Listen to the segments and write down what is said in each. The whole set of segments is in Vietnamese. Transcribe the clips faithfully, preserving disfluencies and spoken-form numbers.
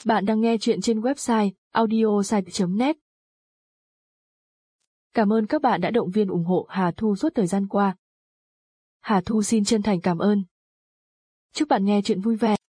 Bạn đang nghe chuyện trên website audiosite chấm net. Cảm ơn các bạn đã động viên ủng hộ Hà Thu suốt thời gian qua. Hà Thu xin chân thành cảm ơn. Chúc bạn nghe chuyện vui vẻ.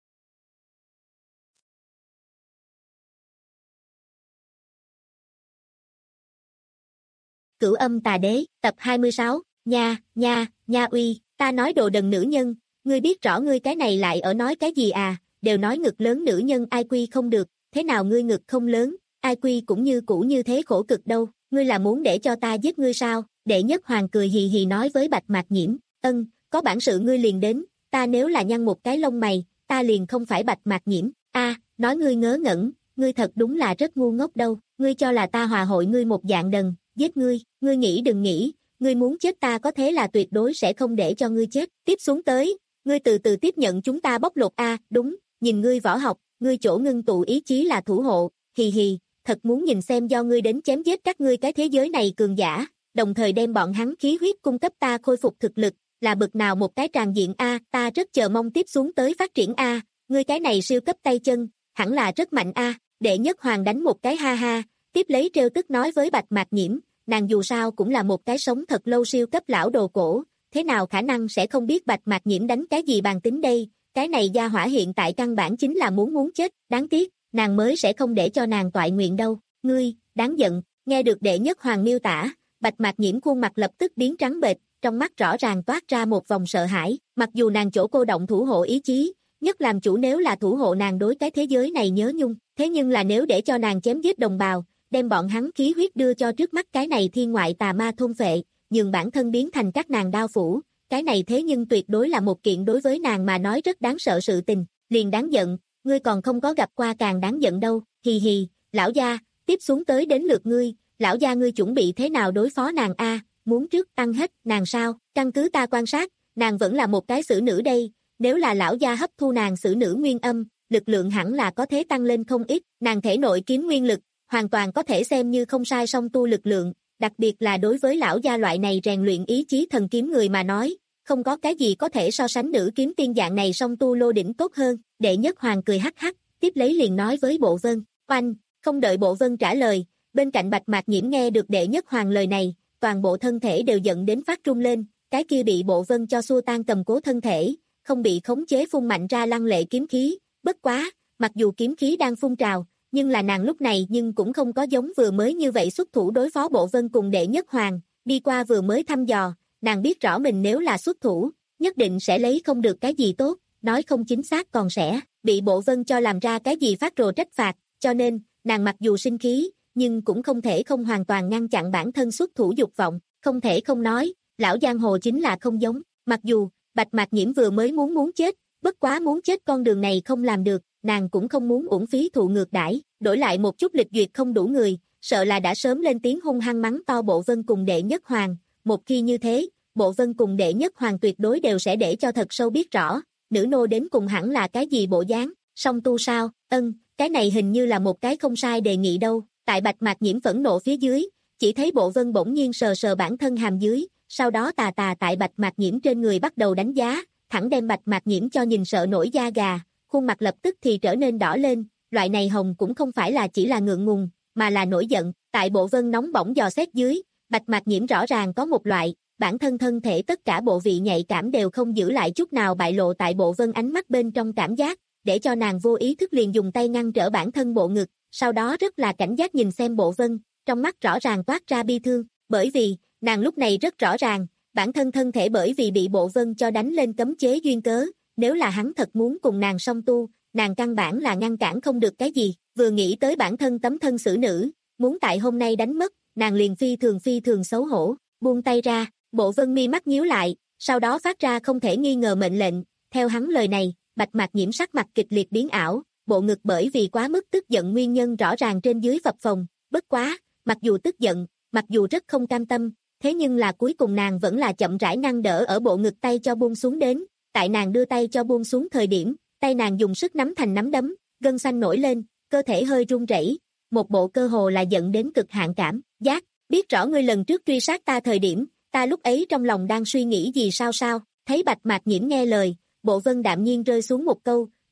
Cửu Âm Tà Đế, tập hai mươi sáu, nha, nha, nha uy, ta nói đồ đần nữ nhân, ngươi biết rõ ngươi cái này lại ở nói cái gì à, đều nói ngực lớn nữ nhân ai quy không được, thế nào ngươi ngực không lớn, ai quy cũng như cũ như thế khổ cực đâu, ngươi là muốn để cho ta giết ngươi sao, Đệ Nhất Hoàng cười hì hì nói với Bạch Mạc Nhiễm, ân, có bản sự ngươi liền đến, ta nếu là nhăn một cái lông mày, ta liền không phải Bạch Mạc Nhiễm, a, nói ngươi ngớ ngẩn, ngươi thật đúng là rất ngu ngốc đâu, ngươi cho là ta hòa hội ngươi một dạng đần, giết ngươi, ngươi nghĩ đừng nghĩ, ngươi muốn chết ta có thế là tuyệt đối sẽ không để cho ngươi chết, tiếp xuống tới, ngươi từ từ tiếp nhận chúng ta bóc lột a, đúng, nhìn ngươi võ học, ngươi chỗ ngưng tụ ý chí là thủ hộ, hì hì, thật muốn nhìn xem do ngươi đến chém giết các ngươi cái thế giới này cường giả, đồng thời đem bọn hắn khí huyết cung cấp ta khôi phục thực lực, là bực nào một cái tràn diện a, ta rất chờ mong tiếp xuống tới phát triển a, ngươi cái này siêu cấp tay chân, hẳn là rất mạnh a, Đệ Nhất Hoàng đánh một cái ha ha, tiếp lấy trêu tức nói với Bạch Mạc Nhiễm, nàng dù sao cũng là một cái sống thật lâu siêu cấp lão đồ cổ, thế nào khả năng sẽ không biết Bạch Mạc Nhiễm đánh cái gì bàn tính đây, cái này gia hỏa hiện tại căn bản chính là muốn muốn chết, đáng tiếc, nàng mới sẽ không để cho nàng toại nguyện đâu, ngươi, đáng giận, nghe được Đệ Nhất Hoàng miêu tả, Bạch Mạc Nhiễm khuôn mặt lập tức biến trắng bệch, trong mắt rõ ràng toát ra một vòng sợ hãi, mặc dù nàng chỗ cô động thủ hộ ý chí, nhất làm chủ nếu là thủ hộ nàng đối cái thế giới này nhớ nhung, thế nhưng là nếu để cho nàng chém giết đồng bào, đem bọn hắn khí huyết đưa cho trước mắt cái này thiên ngoại tà ma thôn phệ, nhường bản thân biến thành các nàng đao phủ, cái này thế nhưng tuyệt đối là một kiện đối với nàng mà nói rất đáng sợ sự tình, liền đáng giận, ngươi còn không có gặp qua càng đáng giận đâu, hì hì, lão gia, tiếp xuống tới đến lượt ngươi, lão gia ngươi chuẩn bị thế nào đối phó nàng a, muốn trước ăn hết nàng sao, căn cứ ta quan sát, nàng vẫn là một cái xử nữ đây, nếu là lão gia hấp thu nàng xử nữ nguyên âm, lực lượng hẳn là có thể tăng lên không ít, nàng thể nội kiếm nguyên lực, hoàn toàn có thể xem như không sai song tu lực lượng, đặc biệt là đối với lão gia loại này rèn luyện ý chí thần kiếm người mà nói, không có cái gì có thể so sánh nữ kiếm tiên dạng này song tu lô đỉnh tốt hơn, Đệ Nhất Hoàng cười hắc hắc, tiếp lấy liền nói với Bộ Vân, oanh, không đợi Bộ Vân trả lời, bên cạnh Bạch Mạc Nhiễm nghe được Đệ Nhất Hoàng lời này, toàn bộ thân thể đều giận đến phát run lên, cái kia bị Bộ Vân cho xua tan cầm cố thân thể, không bị khống chế phun mạnh ra lăng lệ kiếm khí, bất quá, mặc dù kiếm khí đang phun trào, nhưng là nàng lúc này nhưng cũng không có giống vừa mới như vậy xuất thủ đối phó Bộ Vân cùng Đệ Nhất Hoàng, đi qua vừa mới thăm dò, nàng biết rõ mình nếu là xuất thủ, nhất định sẽ lấy không được cái gì tốt, nói không chính xác còn sẽ bị Bộ Vân cho làm ra cái gì phát rồ trách phạt, cho nên, nàng mặc dù sinh khí, nhưng cũng không thể không hoàn toàn ngăn chặn bản thân xuất thủ dục vọng, không thể không nói, lão giang hồ chính là không giống, mặc dù, Bạch Mạc Nhiễm vừa mới muốn muốn chết, bất quá muốn chết con đường này không làm được, nàng cũng không muốn uổng phí thụ ngược đãi, đổi lại một chút lịch duyệt không đủ người, sợ là đã sớm lên tiếng hung hăng mắng to Bộ Vân cùng Đệ Nhất Hoàng, một khi như thế, Bộ Vân cùng Đệ Nhất Hoàng tuyệt đối đều sẽ để cho thật sâu biết rõ, nữ nô đến cùng hẳn là cái gì bộ dáng, song tu sao, ân, cái này hình như là một cái không sai đề nghị đâu, tại Bạch Mạc Nhiễm phẫn nộ phía dưới, chỉ thấy Bộ Vân bỗng nhiên sờ sờ bản thân hàm dưới, sau đó tà tà tại Bạch Mạc Nhiễm trên người bắt đầu đánh giá, thẳng đem Bạch Mạc Nhiễm cho nhìn sợ nổi da gà, khuôn mặt lập tức thì trở nên đỏ lên, loại này hồng cũng không phải là chỉ là ngượng ngùng, mà là nổi giận, tại Bộ Vân nóng bỏng dò xét dưới, Bạch Mạc Nhiễm rõ ràng có một loại, bản thân thân thể tất cả bộ vị nhạy cảm đều không giữ lại chút nào bại lộ tại Bộ Vân ánh mắt bên trong cảm giác, để cho nàng vô ý thức liền dùng tay ngăn trở bản thân bộ ngực, sau đó rất là cảnh giác nhìn xem Bộ Vân, trong mắt rõ ràng toát ra bi thương, bởi vì, nàng lúc này rất rõ ràng, bản thân thân thể bởi vì bị Bộ Vân cho đánh lên cấm chế duyên cớ, nếu là hắn thật muốn cùng nàng song tu, nàng căn bản là ngăn cản không được cái gì, vừa nghĩ tới bản thân tấm thân xử nữ, muốn tại hôm nay đánh mất, nàng liền phi thường phi thường xấu hổ, buông tay ra, Bộ Vân mi mắt nhíu lại, sau đó phát ra không thể nghi ngờ mệnh lệnh, theo hắn lời này, Bạch Mạc Nhiễm sắc mặt kịch liệt biến ảo, bộ ngực bởi vì quá mức tức giận nguyên nhân rõ ràng trên dưới phập phồng, bất quá, mặc dù tức giận, mặc dù rất không cam tâm, thế nhưng là cuối cùng nàng vẫn là chậm rãi ngăn đỡ ở bộ ngực tay cho buông xuống đến, tại nàng đưa tay cho buông xuống thời điểm, tay nàng dùng sức nắm thành nắm đấm, gân xanh nổi lên, cơ thể hơi run rẩy, một bộ cơ hồ là giận đến cực hạn cảm giác, biết rõ ngươi lần trước truy sát ta thời điểm, ta lúc ấy trong lòng đang suy nghĩ gì sao sao, thấy Bạch Mạc Nhiễm nghe lời, Bộ Vân đạm nhiên rơi xuống một câu,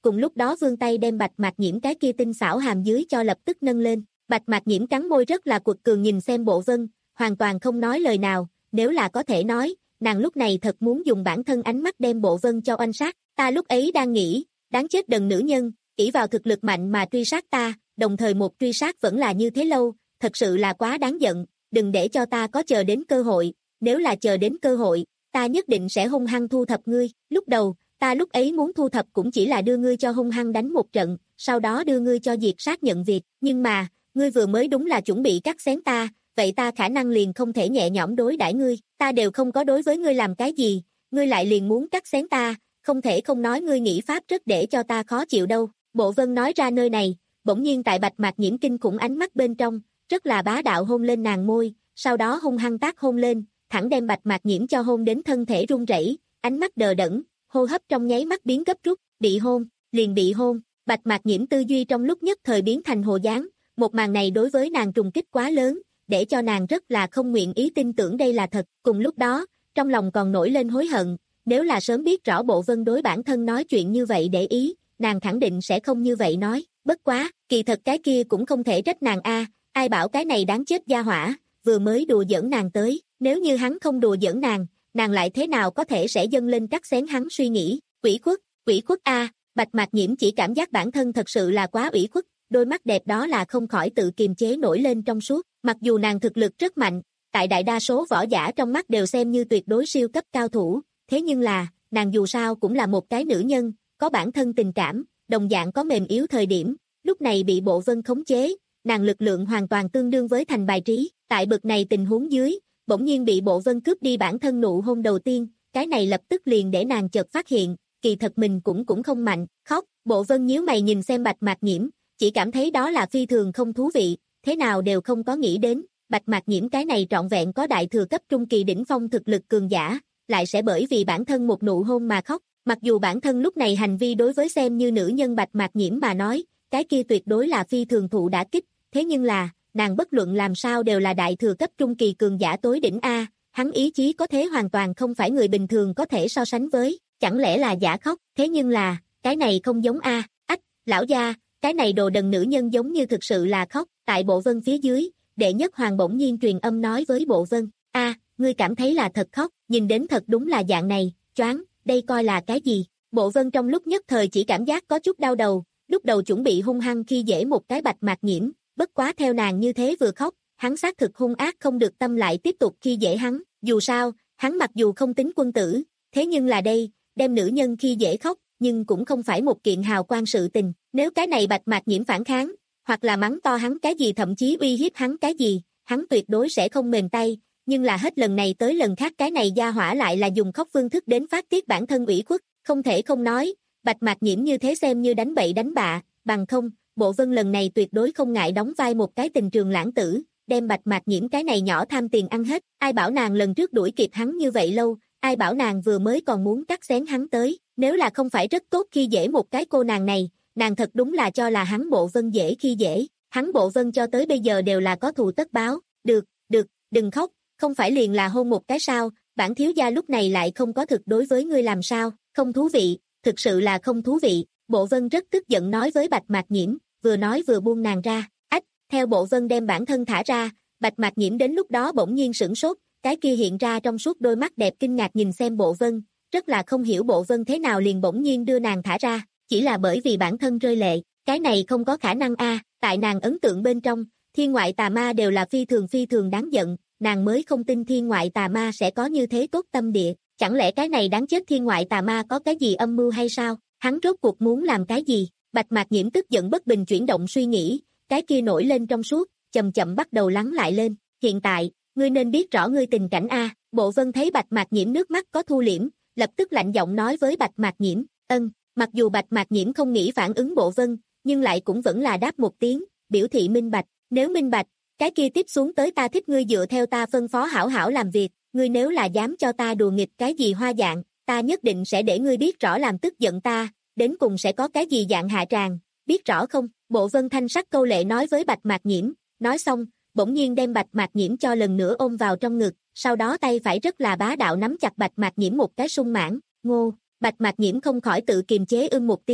cùng lúc đó vươn tay đem Bạch Mạc Nhiễm cái kia tinh xảo hàm dưới cho lập tức nâng lên. Bạch Mạc Nhiễm cắn môi rất là quật cường nhìn xem Bộ Vân, hoàn toàn không nói lời nào, nếu là có thể nói, nàng lúc này thật muốn dùng bản thân ánh mắt đem Bộ Vân cho oanh sát. Ta lúc ấy đang nghĩ, đáng chết đần nữ nhân, ỷ vào thực lực mạnh mà truy sát ta, đồng thời một truy sát vẫn là như thế lâu, thật sự là quá đáng giận, đừng để cho ta có chờ đến cơ hội, nếu là chờ đến cơ hội, ta nhất định sẽ hung hăng thu thập ngươi. Lúc đầu, ta lúc ấy muốn thu thập cũng chỉ là đưa ngươi cho hung hăng đánh một trận, sau đó đưa ngươi cho diệt sát nhận việc, nhưng mà, ngươi vừa mới đúng là chuẩn bị cắt xén ta, vậy ta khả năng liền không thể nhẹ nhõm đối đãi ngươi, ta đều không có đối với ngươi làm cái gì, ngươi lại liền muốn cắt xén ta, không thể không nói ngươi nghĩ pháp rất để cho ta khó chịu đâu. Bộ Vân nói ra nơi này, bỗng nhiên tại Bạch Mạc Nhiễm kinh khủng ánh mắt bên trong, rất là bá đạo hôn lên nàng môi, sau đó hung hăng tác hôn lên, thẳng đem Bạch Mạc Nhiễm cho hôn đến thân thể run rẩy, ánh mắt đờ đẫn, hô hấp trong nháy mắt biến gấp rút, bị hôn, liền bị hôn. Bạch Mạc Nhiễm tư duy trong lúc nhất thời biến thành hồ dáng, một màn này đối với nàng trùng kích quá lớn, để cho nàng rất là không nguyện ý tin tưởng đây là thật. Cùng lúc đó, trong lòng còn nổi lên hối hận, nếu là sớm biết rõ Bộ Vân đối bản thân nói chuyện như vậy để ý, nàng khẳng định sẽ không như vậy nói. Bất quá, kỳ thật cái kia cũng không thể trách nàng a, ai bảo cái này đáng chết gia hỏa, vừa mới đùa giỡn nàng tới, nếu như hắn không đùa giỡn nàng, nàng lại thế nào có thể sẽ dâng lên cắt xén hắn suy nghĩ. Ủy khuất, ủy khuất a, Bạch Mạc Nhiễm chỉ cảm giác bản thân thật sự là quá ủy khuất, đôi mắt đẹp đó là không khỏi tự kiềm chế nổi lên trong suốt, mặc dù nàng thực lực rất mạnh, tại đại đa số võ giả trong mắt đều xem như tuyệt đối siêu cấp cao thủ, thế nhưng là, nàng dù sao cũng là một cái nữ nhân, có bản thân tình cảm, đồng dạng có mềm yếu thời điểm, lúc này bị Bộ Vân khống chế, nàng lực lượng hoàn toàn tương đương với thành bài trí, tại bực này tình huống dưới, bỗng nhiên bị Bộ Vân cướp đi bản thân nụ hôn đầu tiên, cái này lập tức liền để nàng chợt phát hiện, kỳ thật mình cũng cũng không mạnh, khóc. Bộ Vân nhíu mày nhìn xem Bạch Mạc Nhiễm, chỉ cảm thấy đó là phi thường không thú vị, thế nào đều không có nghĩ đến, Bạch Mạc Nhiễm cái này trọn vẹn có đại thừa cấp trung kỳ đỉnh phong thực lực cường giả, lại sẽ bởi vì bản thân một nụ hôn mà khóc. Mặc dù bản thân lúc này hành vi đối với xem như nữ nhân Bạch Mạc Nhiễm mà nói, cái kia tuyệt đối là phi thường thụ đả kích, thế nhưng là, nàng bất luận làm sao đều là đại thừa cấp trung kỳ cường giả tối đỉnh A, hắn ý chí có thế hoàn toàn không phải người bình thường có thể so sánh với, chẳng lẽ là giả khóc, thế nhưng là, cái này không giống A, ách, lão gia, cái này đồ đần nữ nhân giống như thực sự là khóc, tại Bộ Vân phía dưới, đệ nhất hoàng bỗng nhiên truyền âm nói với Bộ Vân, A, ngươi cảm thấy là thật khóc, nhìn đến thật đúng là dạng này, choáng, đây coi là cái gì? Bộ Vân trong lúc nhất thời chỉ cảm giác có chút đau đầu, lúc đầu chuẩn bị hung hăng khi dễ một cái Bạch Mạc Nhiễm, bất quá theo nàng như thế vừa khóc, hắn xác thực hung ác không được tâm lại tiếp tục khi dễ hắn, dù sao, hắn mặc dù không tính quân tử, thế nhưng là đây, đem nữ nhân khi dễ khóc, nhưng cũng không phải một kiện hào quang sự tình, nếu cái này Bạch Mạc Nhiễm phản kháng, hoặc là mắng to hắn cái gì thậm chí uy hiếp hắn cái gì, hắn tuyệt đối sẽ không mềm tay, nhưng là hết lần này tới lần khác cái này gia hỏa lại là dùng khóc phương thức đến phát tiết bản thân ủy khuất, không thể không nói, Bạch Mạc Nhiễm như thế xem như đánh bậy đánh bạ, bằng không, Bộ Vân lần này tuyệt đối không ngại đóng vai một cái tình trường lãng tử, đem Bạch Mạc Nhiễm cái này nhỏ tham tiền ăn hết, ai bảo nàng lần trước đuổi kịp hắn như vậy lâu, ai bảo nàng vừa mới còn muốn cắt xén hắn tới, nếu là không phải rất tốt khi dễ một cái cô nàng này, nàng thật đúng là cho là hắn Bộ Vân dễ khi dễ, hắn Bộ Vân cho tới bây giờ đều là có thù tất báo, được, được, đừng khóc, không phải liền là hôn một cái sao, bản thiếu gia lúc này lại không có thực đối với ngươi làm sao, không thú vị, thực sự là không thú vị, Bộ Vân rất tức giận nói với Bạch Mạc Nhiễm, vừa nói vừa buông nàng ra, ách, theo Bộ Vân đem bản thân thả ra, Bạch Mạc Nhiễm đến lúc đó bỗng nhiên sửng sốt, cái kia hiện ra trong suốt đôi mắt đẹp kinh ngạc nhìn xem Bộ Vân, rất là không hiểu Bộ Vân thế nào liền bỗng nhiên đưa nàng thả ra, chỉ là bởi vì bản thân rơi lệ, cái này không có khả năng a, tại nàng ấn tượng bên trong, thiên ngoại tà ma đều là phi thường phi thường đáng giận, nàng mới không tin thiên ngoại tà ma sẽ có như thế tốt tâm địa, chẳng lẽ cái này đáng chết thiên ngoại tà ma có cái gì âm mưu hay sao, hắn rốt cuộc muốn làm cái gì, Bạch Mạc Nhiễm tức giận bất bình chuyển động suy nghĩ, cái kia nổi lên trong suốt, chậm chậm bắt đầu lắng lại lên, hiện tại, ngươi nên biết rõ ngươi tình cảnh a, Bộ Vân thấy Bạch Mạc Nhiễm nước mắt có thu liễm, lập tức lạnh giọng nói với Bạch Mạc Nhiễm, ân, mặc dù Bạch Mạc Nhiễm không nghĩ phản ứng Bộ Vân, nhưng lại cũng vẫn là đáp một tiếng, biểu thị minh bạch, nếu minh bạch, cái kia tiếp xuống tới ta thích ngươi dựa theo ta phân phó hảo hảo làm việc, ngươi nếu là dám cho ta đùa nghịch cái gì hoa dạng, ta nhất định sẽ để ngươi biết rõ làm tức giận ta, đến cùng sẽ có cái gì dạng hạ tràng, biết rõ không? Bộ Vân thanh sắc câu lệ nói với Bạch Mạc Nhiễm, nói xong, bỗng nhiên đem Bạch Mạc Nhiễm cho lần nữa ôm vào trong ngực, sau đó tay phải rất là bá đạo nắm chặt Bạch Mạc Nhiễm một cái sung mãn, ngô, Bạch Mạc Nhiễm không khỏi tự kiềm chế ưm một tiếng,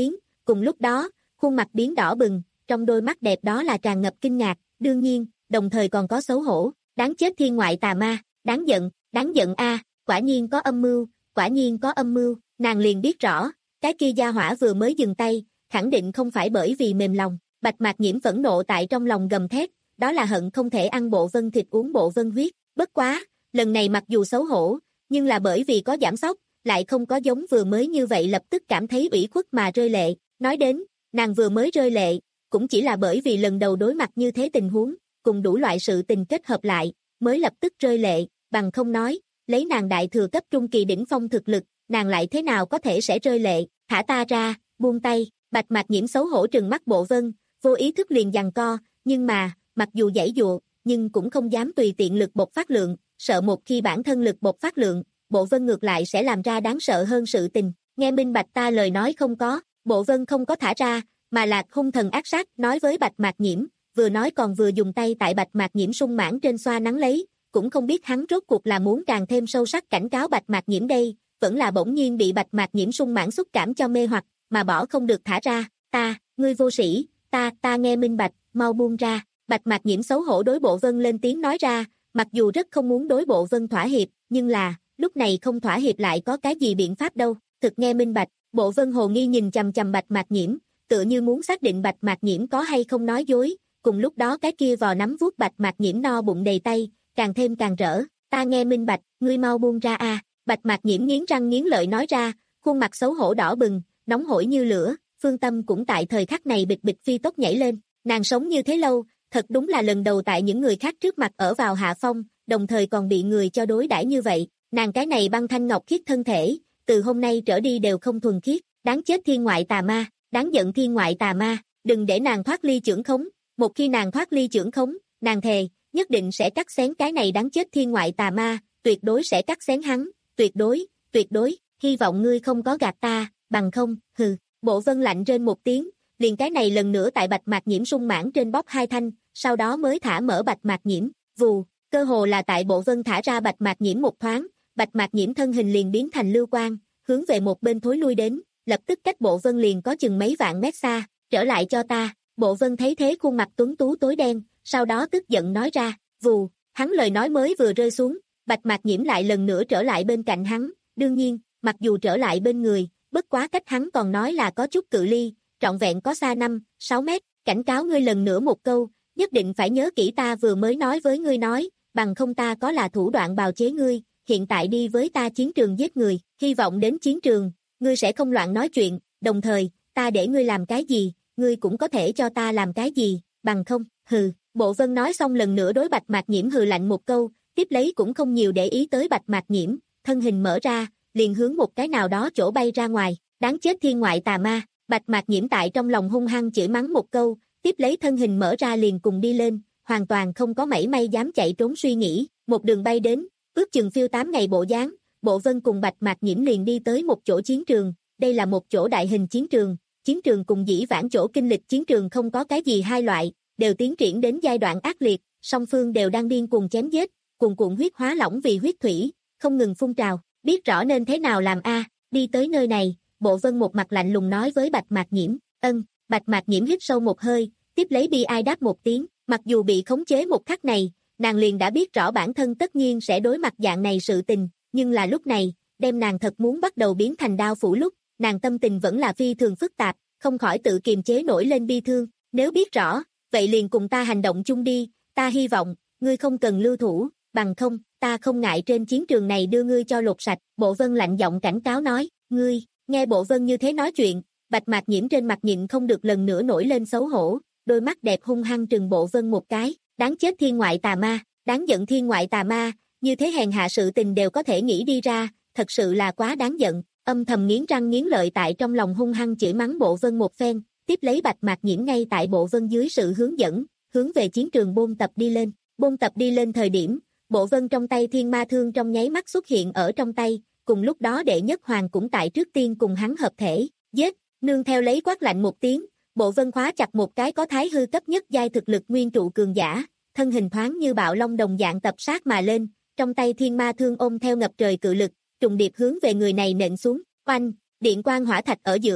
Cùng lúc đó, khuôn mặt biến đỏ bừng, trong đôi mắt đẹp đó là tràn ngập kinh ngạc, đương nhiên, đồng thời còn có xấu hổ, đáng chết thiên ngoại tà ma, đáng giận, đáng giận a, quả nhiên có âm mưu, quả nhiên có âm mưu, nàng liền biết rõ, cái kia gia hỏa vừa mới dừng tay, khẳng định không phải bởi vì mềm lòng, Bạch Mạc Nhiễm phẫn nộ tại trong lòng gầm thét, đó là hận không thể ăn bộ vân thịt uống bộ vân huyết, bất quá, lần này mặc dù xấu hổ, nhưng là bởi vì có giảm sóc, lại không có giống vừa mới như vậy lập tức cảm thấy ủy khuất mà rơi lệ, nói đến, nàng vừa mới rơi lệ, cũng chỉ là bởi vì lần đầu đối mặt như thế tình huống, cùng đủ loại sự tình kết hợp lại, mới lập tức rơi lệ, bằng không nói, lấy nàng đại thừa cấp trung kỳ đỉnh phong thực lực, nàng lại thế nào có thể sẽ rơi lệ, thả ta ra, buông tay, Bạch Mạc Nhiễm xấu hổ trừng mắt Bộ Vân, vô ý thức liền giằng co, nhưng mà, mặc dù giãy dụa, nhưng cũng không dám tùy tiện lực bộc phát lượng, sợ một khi bản thân lực bộc phát lượng, Bộ Vân ngược lại sẽ làm ra đáng sợ hơn sự tình, nghe minh bạch ta lời nói không có, Bộ Vân không có thả ra, mà là hung thần ác sát nói với Bạch Mạc Nhiễm, vừa nói còn vừa dùng tay tại Bạch Mạc Nhiễm sung mãn trên xoa nắng lấy, cũng không biết hắn rốt cuộc là muốn càng thêm sâu sắc cảnh cáo Bạch Mạc Nhiễm đây, vẫn là bỗng nhiên bị Bạch Mạc Nhiễm sung mãn xúc cảm cho mê hoặc, mà bỏ không được thả ra, ta, ngươi vô sĩ, ta, ta nghe minh bạch, mau buông ra, Bạch Mạc Nhiễm xấu hổ đối Bộ Vân lên tiếng nói ra, mặc dù rất không muốn đối Bộ Vân thỏa hiệp, nhưng là, lúc này không thỏa hiệp lại có cái gì biện pháp đâu, thực nghe minh bạch, Bộ Vân hồ nghi nhìn chằm chằm Bạch Mạc Nhiễm, tựa như muốn xác định Bạch Mạc Nhiễm có hay không nói dối, cùng lúc đó cái kia vò nắm vuốt Bạch Mạc Nhiễm no bụng đầy tay, càng thêm càng rỡ, ta nghe minh bạch, ngươi mau buông ra a, Bạch Mạc Nhiễm nghiến răng nghiến lợi nói ra, khuôn mặt xấu hổ đỏ bừng, nóng hổi như lửa, Phương Tâm cũng tại thời khắc này bịch bịch phi tốc nhảy lên, nàng sống như thế lâu, thật đúng là lần đầu tại những người khác trước mặt ở vào hạ phong, đồng thời còn bị người cho đối đãi như vậy, nàng cái này băng thanh ngọc khiết thân thể, từ hôm nay trở đi đều không thuần khiết, đáng chết thiên ngoại tà ma, đáng giận thiên ngoại tà ma, đừng để nàng thoát ly chưởng khống, một khi nàng thoát ly chưởng khống, nàng thề, nhất định sẽ cắt xén cái này đáng chết thiên ngoại tà ma, tuyệt đối sẽ cắt xén hắn, tuyệt đối, tuyệt đối, hy vọng ngươi không có gạt ta, bằng không, hừ, Bộ Vân lạnh rên một tiếng, liền cái này lần nữa tại Bạch Mạc Nhiễm sung mãn trên bóp hai thanh, sau đó mới thả mở Bạch Mạc Nhiễm, vù, cơ hồ là tại Bộ Vân thả ra Bạch Mạc Nhiễm một thoáng, Bạch Mạc Nhiễm thân hình liền biến thành lưu quang, hướng về một bên thối lui đến, lập tức cách Bộ Vân liền có chừng mấy vạn mét xa, trở lại cho ta, Bộ Vân thấy thế khuôn mặt tuấn tú tối đen, sau đó tức giận nói ra, vù, hắn lời nói mới vừa rơi xuống, Bạch Mạc Nhiễm lại lần nữa trở lại bên cạnh hắn, đương nhiên, mặc dù trở lại bên người, bất quá cách hắn còn nói là có chút cự ly, trọn vẹn có xa năm, sáu mét, cảnh cáo ngươi lần nữa một câu, nhất định phải nhớ kỹ ta vừa mới nói với ngươi nói, bằng không ta có là thủ đoạn bào chế ngươi, hiện tại đi với ta chiến trường giết người, hy vọng đến chiến trường, ngươi sẽ không loạn nói chuyện, đồng thời, ta để ngươi làm cái gì, ngươi cũng có thể cho ta làm cái gì, bằng không, hừ, Bộ Vân nói xong lần nữa đối Bạch Mạc Nhiễm hừ lạnh một câu, tiếp lấy cũng không nhiều để ý tới Bạch Mạc Nhiễm, thân hình mở ra, liền hướng một cái nào đó chỗ bay ra ngoài, đáng chết thiên ngoại tà ma, Bạch Mạc Nhiễm tại trong lòng hung hăng chửi mắng một câu, tiếp lấy thân hình mở ra liền cùng đi lên, hoàn toàn không có mảy may dám chạy trốn suy nghĩ, một đường bay đến, ước chừng phiêu tám ngày bộ dáng, Bộ Vân cùng Bạch Mạc Nhiễm liền đi tới một chỗ chiến trường, đây là một chỗ đại hình chiến trường, chiến trường cùng dĩ vãng chỗ kinh lịch chiến trường không có cái gì hai loại, đều tiến triển đến giai đoạn ác liệt, song phương đều đang điên cuồng chém giết, cuồn cuộn huyết hóa lỏng vì huyết thủy, không ngừng phun trào, biết rõ nên thế nào làm a, đi tới nơi này, Bộ Vân một mặt lạnh lùng nói với Bạch Mạc Nhiễm, ân, Bạch Mạc Nhiễm hít sâu một hơi, tiếp lấy bi ai đáp một tiếng, mặc dù bị khống chế một khắc này, nàng liền đã biết rõ bản thân tất nhiên sẽ đối mặt dạng này sự tình, nhưng là lúc này, đem nàng thật muốn bắt đầu biến thành đao phủ lúc, nàng tâm tình vẫn là phi thường phức tạp, không khỏi tự kiềm chế nổi lên bi thương, nếu biết rõ, vậy liền cùng ta hành động chung đi, ta hy vọng, ngươi không cần lưu thủ, bằng không, ta không ngại trên chiến trường này đưa ngươi cho lột sạch, Bộ Vân lạnh giọng cảnh cáo nói, ngươi, nghe Bộ Vân như thế nói chuyện, Bạch Mạc Nhiễm trên mặt nhịn không được lần nữa nổi lên xấu hổ, đôi mắt đẹp hung hăng trừng Bộ Vân một cái, đáng chết thiên ngoại tà ma, đáng giận thiên ngoại tà ma, như thế hèn hạ sự tình đều có thể nghĩ đi ra, thật sự là quá đáng giận, âm thầm nghiến răng nghiến lợi tại trong lòng hung hăng chửi mắng Bộ Vân một phen, tiếp lấy Bạch Mạc Nhiễm ngay tại Bộ Vân dưới sự hướng dẫn, hướng về chiến trường bôn tập đi lên, bôn tập đi lên thời điểm, Bộ Vân trong tay thiên ma thương trong nháy mắt xuất hiện ở trong tay, cùng lúc đó đệ nhất hoàng cũng tại trước tiên cùng hắn hợp thể, giết, nương theo lấy quát lạnh một tiếng, Bộ Vân khóa chặt một cái có thái hư cấp nhất giai thực lực nguyên trụ cường giả, thân hình thoáng như bạo long đồng dạng tập sát mà lên, trong tay thiên ma thương ôm theo ngập trời cự lực, trùng điệp hướng về người này nện xuống, oanh, điện quang hỏa thạch ở giữa,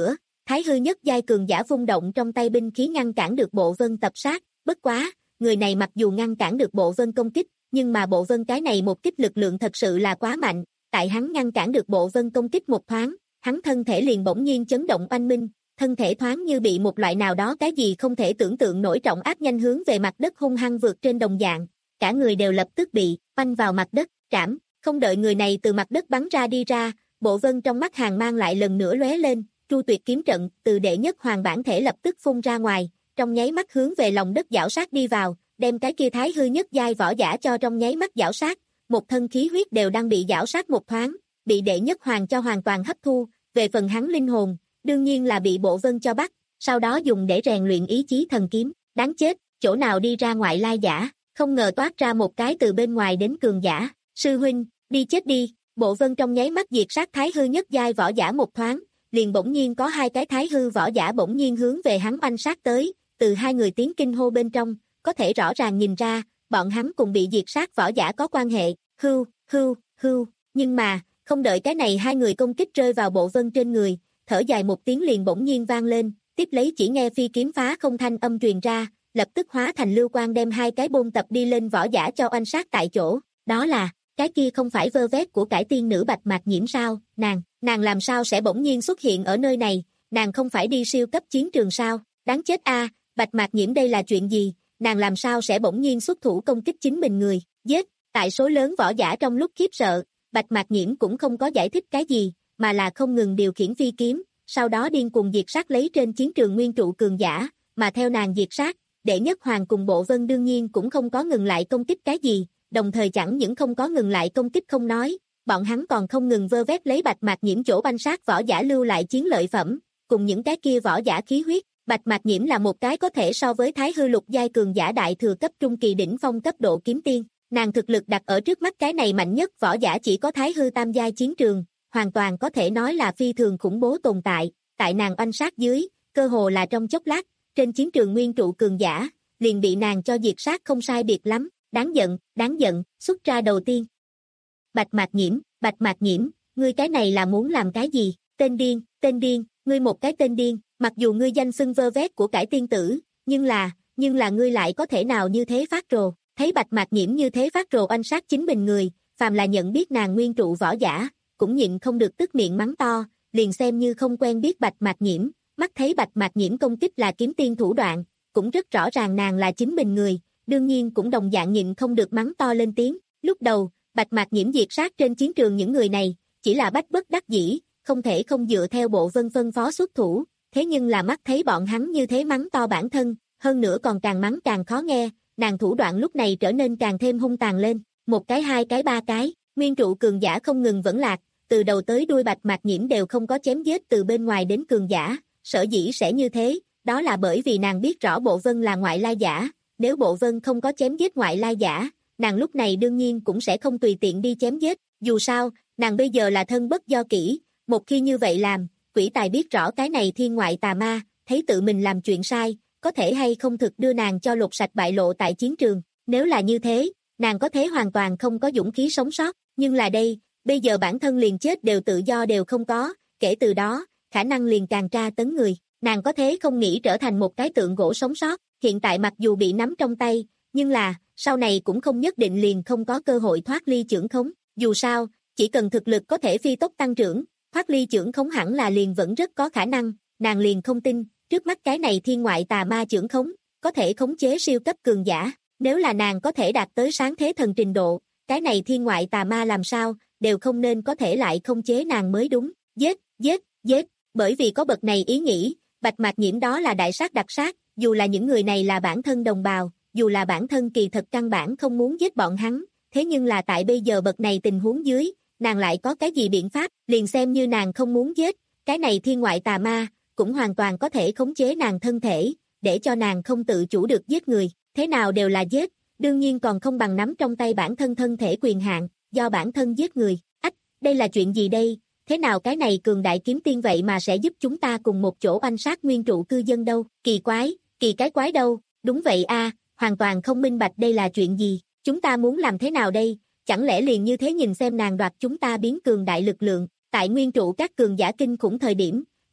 Thái hư nhất giai cường giả vung động trong tay binh khí ngăn cản được Bộ Vân tập sát, bất quá, người này mặc dù ngăn cản được Bộ Vân công kích, nhưng mà Bộ Vân cái này một kích lực lượng thật sự là quá mạnh, tại hắn ngăn cản được Bộ Vân công kích một thoáng, hắn thân thể liền bỗng nhiên chấn động oanh minh, thân thể thoáng như bị một loại nào đó cái gì không thể tưởng tượng nổi trọng áp nhanh hướng về mặt đất hung hăng vượt trên đồng dạng, cả người đều lập tức bị oanh vào mặt đất, trảm, không đợi người này từ mặt đất bắn ra đi ra, Bộ Vân trong mắt hàng mang lại lần nữa lóe lên, Tru Tuyệt kiếm trận từ đệ nhất hoàng bản thể lập tức phun ra ngoài, trong nháy mắt hướng về lòng đất giảo sát đi vào, đem cái kia thái hư nhất giai võ giả cho trong nháy mắt giảo sát, một thân khí huyết đều đang bị giảo sát một thoáng, bị đệ nhất hoàng cho hoàn toàn hấp thu, về phần hắn linh hồn, đương nhiên là bị Bộ Vân cho bắt, sau đó dùng để rèn luyện ý chí thần kiếm, đáng chết, chỗ nào đi ra ngoại lai giả, không ngờ toát ra một cái từ bên ngoài đến cường giả, sư huynh, đi chết đi, Bộ Vân trong nháy mắt diệt sát thái hư nhất giai võ giả một thoáng, liền bỗng nhiên có hai cái thái hư võ giả bỗng nhiên hướng về hắn oanh sát tới, từ hai người tiếng kinh hô bên trong, có thể rõ ràng nhìn ra, bọn hắn cùng bị diệt sát võ giả có quan hệ, hưu, hưu, hưu, nhưng mà, không đợi cái này hai người công kích rơi vào Bộ Vân trên người, thở dài một tiếng liền bỗng nhiên vang lên, tiếp lấy chỉ nghe phi kiếm phá không thanh âm truyền ra, lập tức hóa thành lưu quang đem hai cái bôn tập đi lên võ giả cho oanh sát tại chỗ, đó là, cái kia không phải vơ vét của cải tiên nữ Bạch Mạc Nhiễm sao, nàng, nàng làm sao sẽ bỗng nhiên xuất hiện ở nơi này, nàng không phải đi siêu cấp chiến trường sao, đáng chết a, Bạch Mạc Nhiễm đây là chuyện gì, nàng làm sao sẽ bỗng nhiên xuất thủ công kích chính mình người, giết, tại số lớn võ giả trong lúc khiếp sợ, Bạch Mạc Nhiễm cũng không có giải thích cái gì, mà là không ngừng điều khiển phi kiếm, sau đó điên cuồng diệt sát lấy trên chiến trường nguyên trụ cường giả, mà theo nàng diệt sát, đệ nhất hoàng cùng Bộ Vân đương nhiên cũng không có ngừng lại công kích cái gì, đồng thời chẳng những không có ngừng lại công kích không nói, bọn hắn còn không ngừng vơ vét lấy Bạch Mạc Nhiễm chỗ banh sát võ giả lưu lại chiến lợi phẩm, cùng những cái kia võ giả khí huyết, Bạch Mạc Nhiễm là một cái có thể so với Thái hư lục giai cường giả đại thừa cấp trung kỳ đỉnh phong cấp độ kiếm tiên, nàng thực lực đặt ở trước mắt cái này mạnh nhất võ giả chỉ có Thái hư tam giai chiến trường, hoàn toàn có thể nói là phi thường khủng bố tồn tại, tại nàng oanh sát dưới, cơ hồ là trong chốc lát, trên chiến trường nguyên trụ cường giả, liền bị nàng cho diệt sát không sai biệt lắm, đáng giận, đáng giận, xuất ra đầu tiên. Bạch Mạc Nhiễm, Bạch Mạc Nhiễm, ngươi cái này là muốn làm cái gì, tên điên, tên điên, ngươi một cái tên điên, mặc dù ngươi danh xưng vơ vét của cải tiên tử, nhưng là, nhưng là ngươi lại có thể nào như thế phát rồ, thấy Bạch Mạc Nhiễm như thế phát rồ oanh sát chính mình người, phàm là nhận biết nàng nguyên trụ võ giả, cũng nhịn không được tức miệng mắng to, liền xem như không quen biết Bạch Mạc Nhiễm, mắt thấy Bạch Mạc Nhiễm công kích là kiếm tiên thủ đoạn, cũng rất rõ ràng nàng là chính mình người, đương nhiên cũng đồng dạng nhịn không được mắng to lên tiếng, lúc đầu, Bạch Mạc Nhiễm diệt sát trên chiến trường những người này, chỉ là bách bất đắc dĩ, không thể không dựa theo Bộ Vân phân phó xuất thủ, thế nhưng là mắt thấy bọn hắn như thế mắng to bản thân, hơn nữa còn càng mắng càng khó nghe, nàng thủ đoạn lúc này trở nên càng thêm hung tàn lên, một cái hai cái ba cái, nguyên trụ cường giả không ngừng vẫn lạc, từ đầu tới đuôi Bạch Mạc Nhiễm đều không có chém giết từ bên ngoài đến cường giả, sở dĩ sẽ như thế, đó là bởi vì nàng biết rõ Bộ Vân là ngoại lai giả, nếu Bộ Vân không có chém giết ngoại lai giả, nàng lúc này đương nhiên cũng sẽ không tùy tiện đi chém giết, dù sao, nàng bây giờ là thân bất do kỹ, một khi như vậy làm, quỷ tài biết rõ cái này thiên ngoại tà ma, thấy tự mình làm chuyện sai, có thể hay không thực đưa nàng cho lột sạch bại lộ tại chiến trường, nếu là như thế, nàng có thể hoàn toàn không có dũng khí sống sót, nhưng là đây, bây giờ bản thân liền chết đều tự do đều không có, kể từ đó, khả năng liền càng tra tấn người, nàng có thế không nghĩ trở thành một cái tượng gỗ sống sót, hiện tại mặc dù bị nắm trong tay, nhưng là, sau này cũng không nhất định liền không có cơ hội thoát ly chưởng khống, dù sao, chỉ cần thực lực có thể phi tốc tăng trưởng, thoát ly chưởng khống hẳn là liền vẫn rất có khả năng, nàng liền không tin, trước mắt cái này thiên ngoại tà ma chưởng khống, có thể khống chế siêu cấp cường giả, nếu là nàng có thể đạt tới sáng thế thần trình độ, cái này thiên ngoại tà ma làm sao, đều không nên có thể lại khống chế nàng mới đúng, giết, giết, giết, bởi vì có bậc này ý nghĩ, Bạch Mạc Nhiễm đó là đại sát đặc sát, dù là những người này là bản thân đồng bào, dù là bản thân kỳ thật căn bản không muốn giết bọn hắn, thế nhưng là tại bây giờ bậc này tình huống dưới, nàng lại có cái gì biện pháp, liền xem như nàng không muốn giết, cái này thiên ngoại tà ma, cũng hoàn toàn có thể khống chế nàng thân thể, để cho nàng không tự chủ được giết người, thế nào đều là giết, đương nhiên còn không bằng nắm trong tay bản thân thân thể quyền hạn, do bản thân giết người, ách, đây là chuyện gì đây, thế nào cái này cường đại kiếm tiên vậy mà sẽ giúp chúng ta cùng một chỗ oanh sát nguyên trụ cư dân đâu, kỳ quái, kỳ cái quái đâu, đúng vậy a, hoàn toàn không minh bạch đây là chuyện gì, chúng ta muốn làm thế nào đây, chẳng lẽ liền như thế nhìn xem nàng đoạt chúng ta biến cường đại lực lượng, tại nguyên trụ các cường giả kinh khủng thời điểm,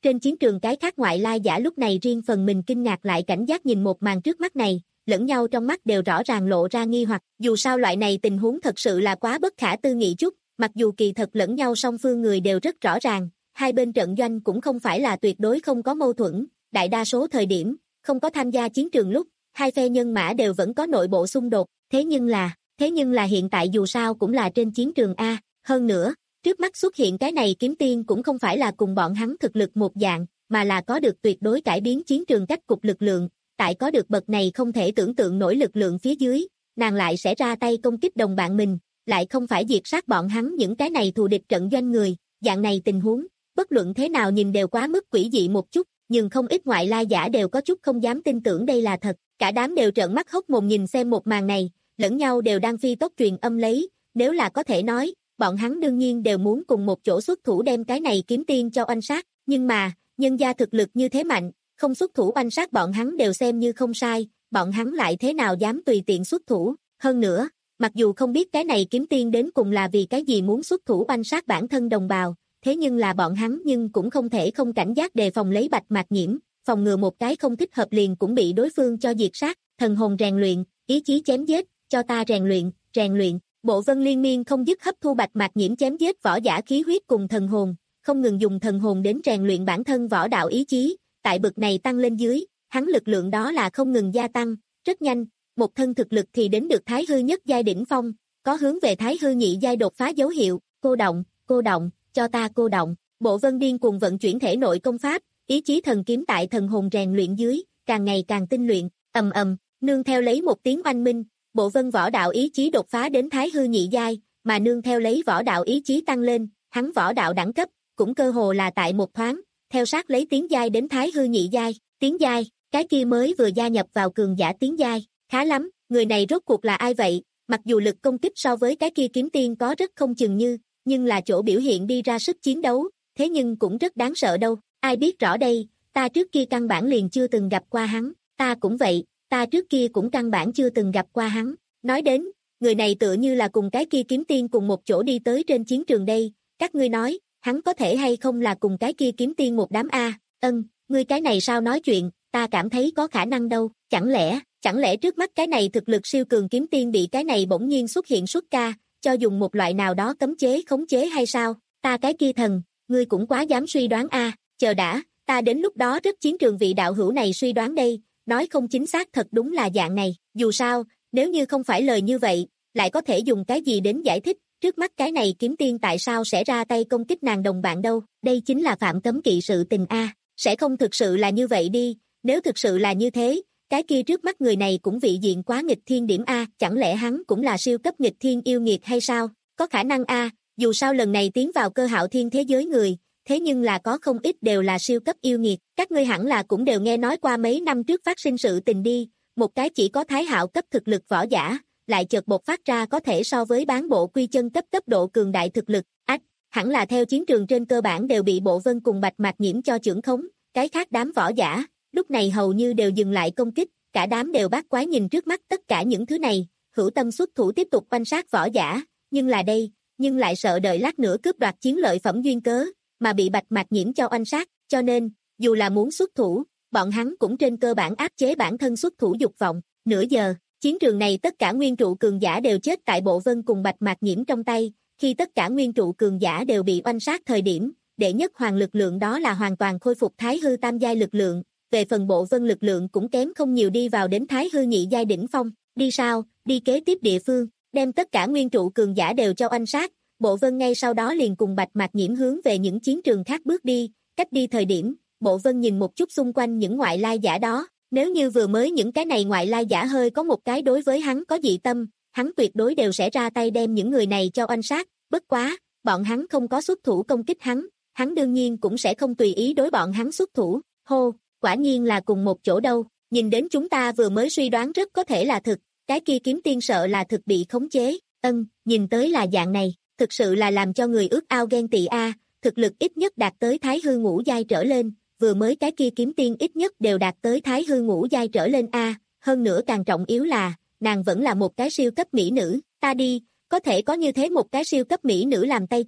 Trên chiến trường cái khác ngoại lai giả lúc này riêng phần mình kinh ngạc lại cảnh giác nhìn một màn trước mắt này, lẫn nhau trong mắt đều rõ ràng lộ ra nghi hoặc, dù sao loại này tình huống thật sự là quá bất khả tư nghị chút, mặc dù kỳ thật lẫn nhau song phương người đều rất rõ ràng, hai bên trận doanh cũng không phải là tuyệt đối không có mâu thuẫn, đại đa số thời điểm, không có tham gia chiến trường lúc, hai phe nhân mã đều vẫn có nội bộ xung đột, thế nhưng là, thế nhưng là hiện tại dù sao cũng là trên chiến trường A, hơn nữa, trước mắt xuất hiện cái này kiếm tiên cũng không phải là cùng bọn hắn thực lực một dạng, mà là có được tuyệt đối cải biến chiến trường cách cục lực lượng, tại có được bậc này không thể tưởng tượng nổi lực lượng phía dưới, nàng lại sẽ ra tay công kích đồng bạn mình, lại không phải diệt sát bọn hắn những cái này thù địch trận doanh người, dạng này tình huống, bất luận thế nào nhìn đều quá mức quỷ dị một chút, nhưng không ít ngoại lai giả đều có chút không dám tin tưởng đây là thật, cả đám đều trợn mắt hốc mồm nhìn xem một màn này, lẫn nhau đều đang phi tốc truyền âm lấy, nếu là có thể nói, bọn hắn đương nhiên đều muốn cùng một chỗ xuất thủ đem cái này kiếm tiên cho oanh sát, nhưng mà, nhân gia thực lực như thế mạnh, không xuất thủ oanh sát bọn hắn đều xem như không sai, bọn hắn lại thế nào dám tùy tiện xuất thủ, hơn nữa, mặc dù không biết cái này kiếm tiên đến cùng là vì cái gì muốn xuất thủ oanh sát bản thân đồng bào, thế nhưng là bọn hắn nhưng cũng không thể không cảnh giác đề phòng lấy Bạch Mạc Nhiễm, phòng ngừa một cái không thích hợp liền cũng bị đối phương cho diệt sát, thần hồn rèn luyện, ý chí chém giết, cho ta rèn luyện, rèn luyện. Bộ Vân liên miên không dứt hấp thu Bạch Mạc Nhiễm chém giết võ giả khí huyết cùng thần hồn, không ngừng dùng thần hồn đến rèn luyện bản thân võ đạo ý chí, tại bực này tăng lên dưới, hắn lực lượng đó là không ngừng gia tăng, rất nhanh, một thân thực lực thì đến được Thái hư nhất giai đỉnh phong, có hướng về Thái hư nhị giai đột phá dấu hiệu, cô động, cô động, cho ta cô động. Bộ Vân điên cuồng vận chuyển thể nội công pháp, ý chí thần kiếm tại thần hồn rèn luyện dưới, càng ngày càng tinh luyện, ầm ầm, nương theo lấy một tiếng oanh minh, Bộ Vân võ đạo ý chí đột phá đến Thái hư nhị giai, mà nương theo lấy võ đạo ý chí tăng lên, hắn võ đạo đẳng cấp cũng cơ hồ là tại một thoáng, theo sát lấy tiến giai đến Thái hư nhị giai, tiến giai, cái kia mới vừa gia nhập vào cường giả tiến giai, khá lắm, người này rốt cuộc là ai vậy? Mặc dù lực công kích so với cái kia kiếm tiên có rất không chừng như, nhưng là chỗ biểu hiện đi ra sức chiến đấu, thế nhưng cũng rất đáng sợ đâu, ai biết rõ đây, ta trước kia căn bản liền chưa từng gặp qua hắn, ta cũng vậy, ta trước kia cũng căn bản chưa từng gặp qua hắn, nói đến, người này tựa như là cùng cái kia kiếm tiên cùng một chỗ đi tới trên chiến trường đây, các ngươi nói, hắn có thể hay không là cùng cái kia kiếm tiên một đám A, ân, ngươi cái này sao nói chuyện, ta cảm thấy có khả năng đâu, chẳng lẽ, chẳng lẽ trước mắt cái này thực lực siêu cường kiếm tiên bị cái này bỗng nhiên xuất hiện xuất ca, cho dùng một loại nào đó cấm chế khống chế hay sao, ta cái kia thần, ngươi cũng quá dám suy đoán A, chờ đã, ta đến lúc đó rất chiến trường vị đạo hữu này suy đoán đây, nói không chính xác thật đúng là dạng này, dù sao, nếu như không phải lời như vậy, lại có thể dùng cái gì đến giải thích, trước mắt cái này kiếm tiên tại sao sẽ ra tay công kích nàng đồng bạn đâu, đây chính là phạm cấm kỵ sự tình A, sẽ không thực sự là như vậy đi, nếu thực sự là như thế, cái kia trước mắt người này cũng vị diện quá nghịch thiên điểm A, chẳng lẽ hắn cũng là siêu cấp nghịch thiên yêu nghiệt hay sao, có khả năng A, dù sao lần này tiến vào cơ hạo thiên thế giới người, thế nhưng là có không ít đều là siêu cấp yêu nghiệt, các ngươi hẳn là cũng đều nghe nói qua mấy năm trước phát sinh sự tình đi, một cái chỉ có thái hạo cấp thực lực võ giả, lại chợt bộc phát ra có thể so với bán bộ quy chân cấp cấp độ cường đại thực lực, ách, hẳn là theo chiến trường trên cơ bản đều bị Bộ Vân cùng Bạch Mạc Nhiễm cho chưởng khống, cái khác đám võ giả, lúc này hầu như đều dừng lại công kích, cả đám đều bát quái nhìn trước mắt tất cả những thứ này, hữu tâm xuất thủ tiếp tục oanh sát võ giả, nhưng là đây, nhưng lại sợ đợi lát nữa cướp đoạt chiến lợi phẩm duyên cớ, mà bị Bạch Mạc Nhiễm cho oanh sát, cho nên, dù là muốn xuất thủ, bọn hắn cũng trên cơ bản áp chế bản thân xuất thủ dục vọng, nửa giờ, chiến trường này tất cả nguyên trụ cường giả đều chết tại Bộ Vân cùng Bạch Mạc Nhiễm trong tay, khi tất cả nguyên trụ cường giả đều bị oanh sát thời điểm, đệ nhất hoàng lực lượng đó là hoàn toàn khôi phục thái hư tam giai lực lượng, về phần Bộ Vân lực lượng cũng kém không nhiều đi vào đến thái hư nhị giai đỉnh phong, đi sao, đi kế tiếp địa phương, đem tất cả nguyên trụ cường giả đều cho oanh sát, Bộ Vân ngay sau đó liền cùng Bạch Mạc Nhiễm hướng về những chiến trường khác bước đi, cách đi thời điểm, Bộ Vân nhìn một chút xung quanh những ngoại lai giả đó, nếu như vừa mới những cái này ngoại lai giả hơi có một cái đối với hắn có dị tâm, hắn tuyệt đối đều sẽ ra tay đem những người này cho oanh sát, bất quá, bọn hắn không có xuất thủ công kích hắn, hắn đương nhiên cũng sẽ không tùy ý đối bọn hắn xuất thủ, hô, quả nhiên là cùng một chỗ đâu, nhìn đến chúng ta vừa mới suy đoán rất có thể là thực, cái kia kiếm tiên sợ là thực bị khống chế, ân, nhìn tới là dạng này, thực sự là làm cho người ước ao ghen tị a, thực lực ít nhất đạt tới thái hư ngũ giai trở lên, vừa mới cái kia kiếm tiên ít nhất đều đạt tới thái hư ngũ giai trở lên a, hơn nữa càng trọng yếu là, nàng vẫn là một cái siêu cấp mỹ nữ, ta đi, có thể có như thế một cái siêu cấp mỹ nữ làm tay chân,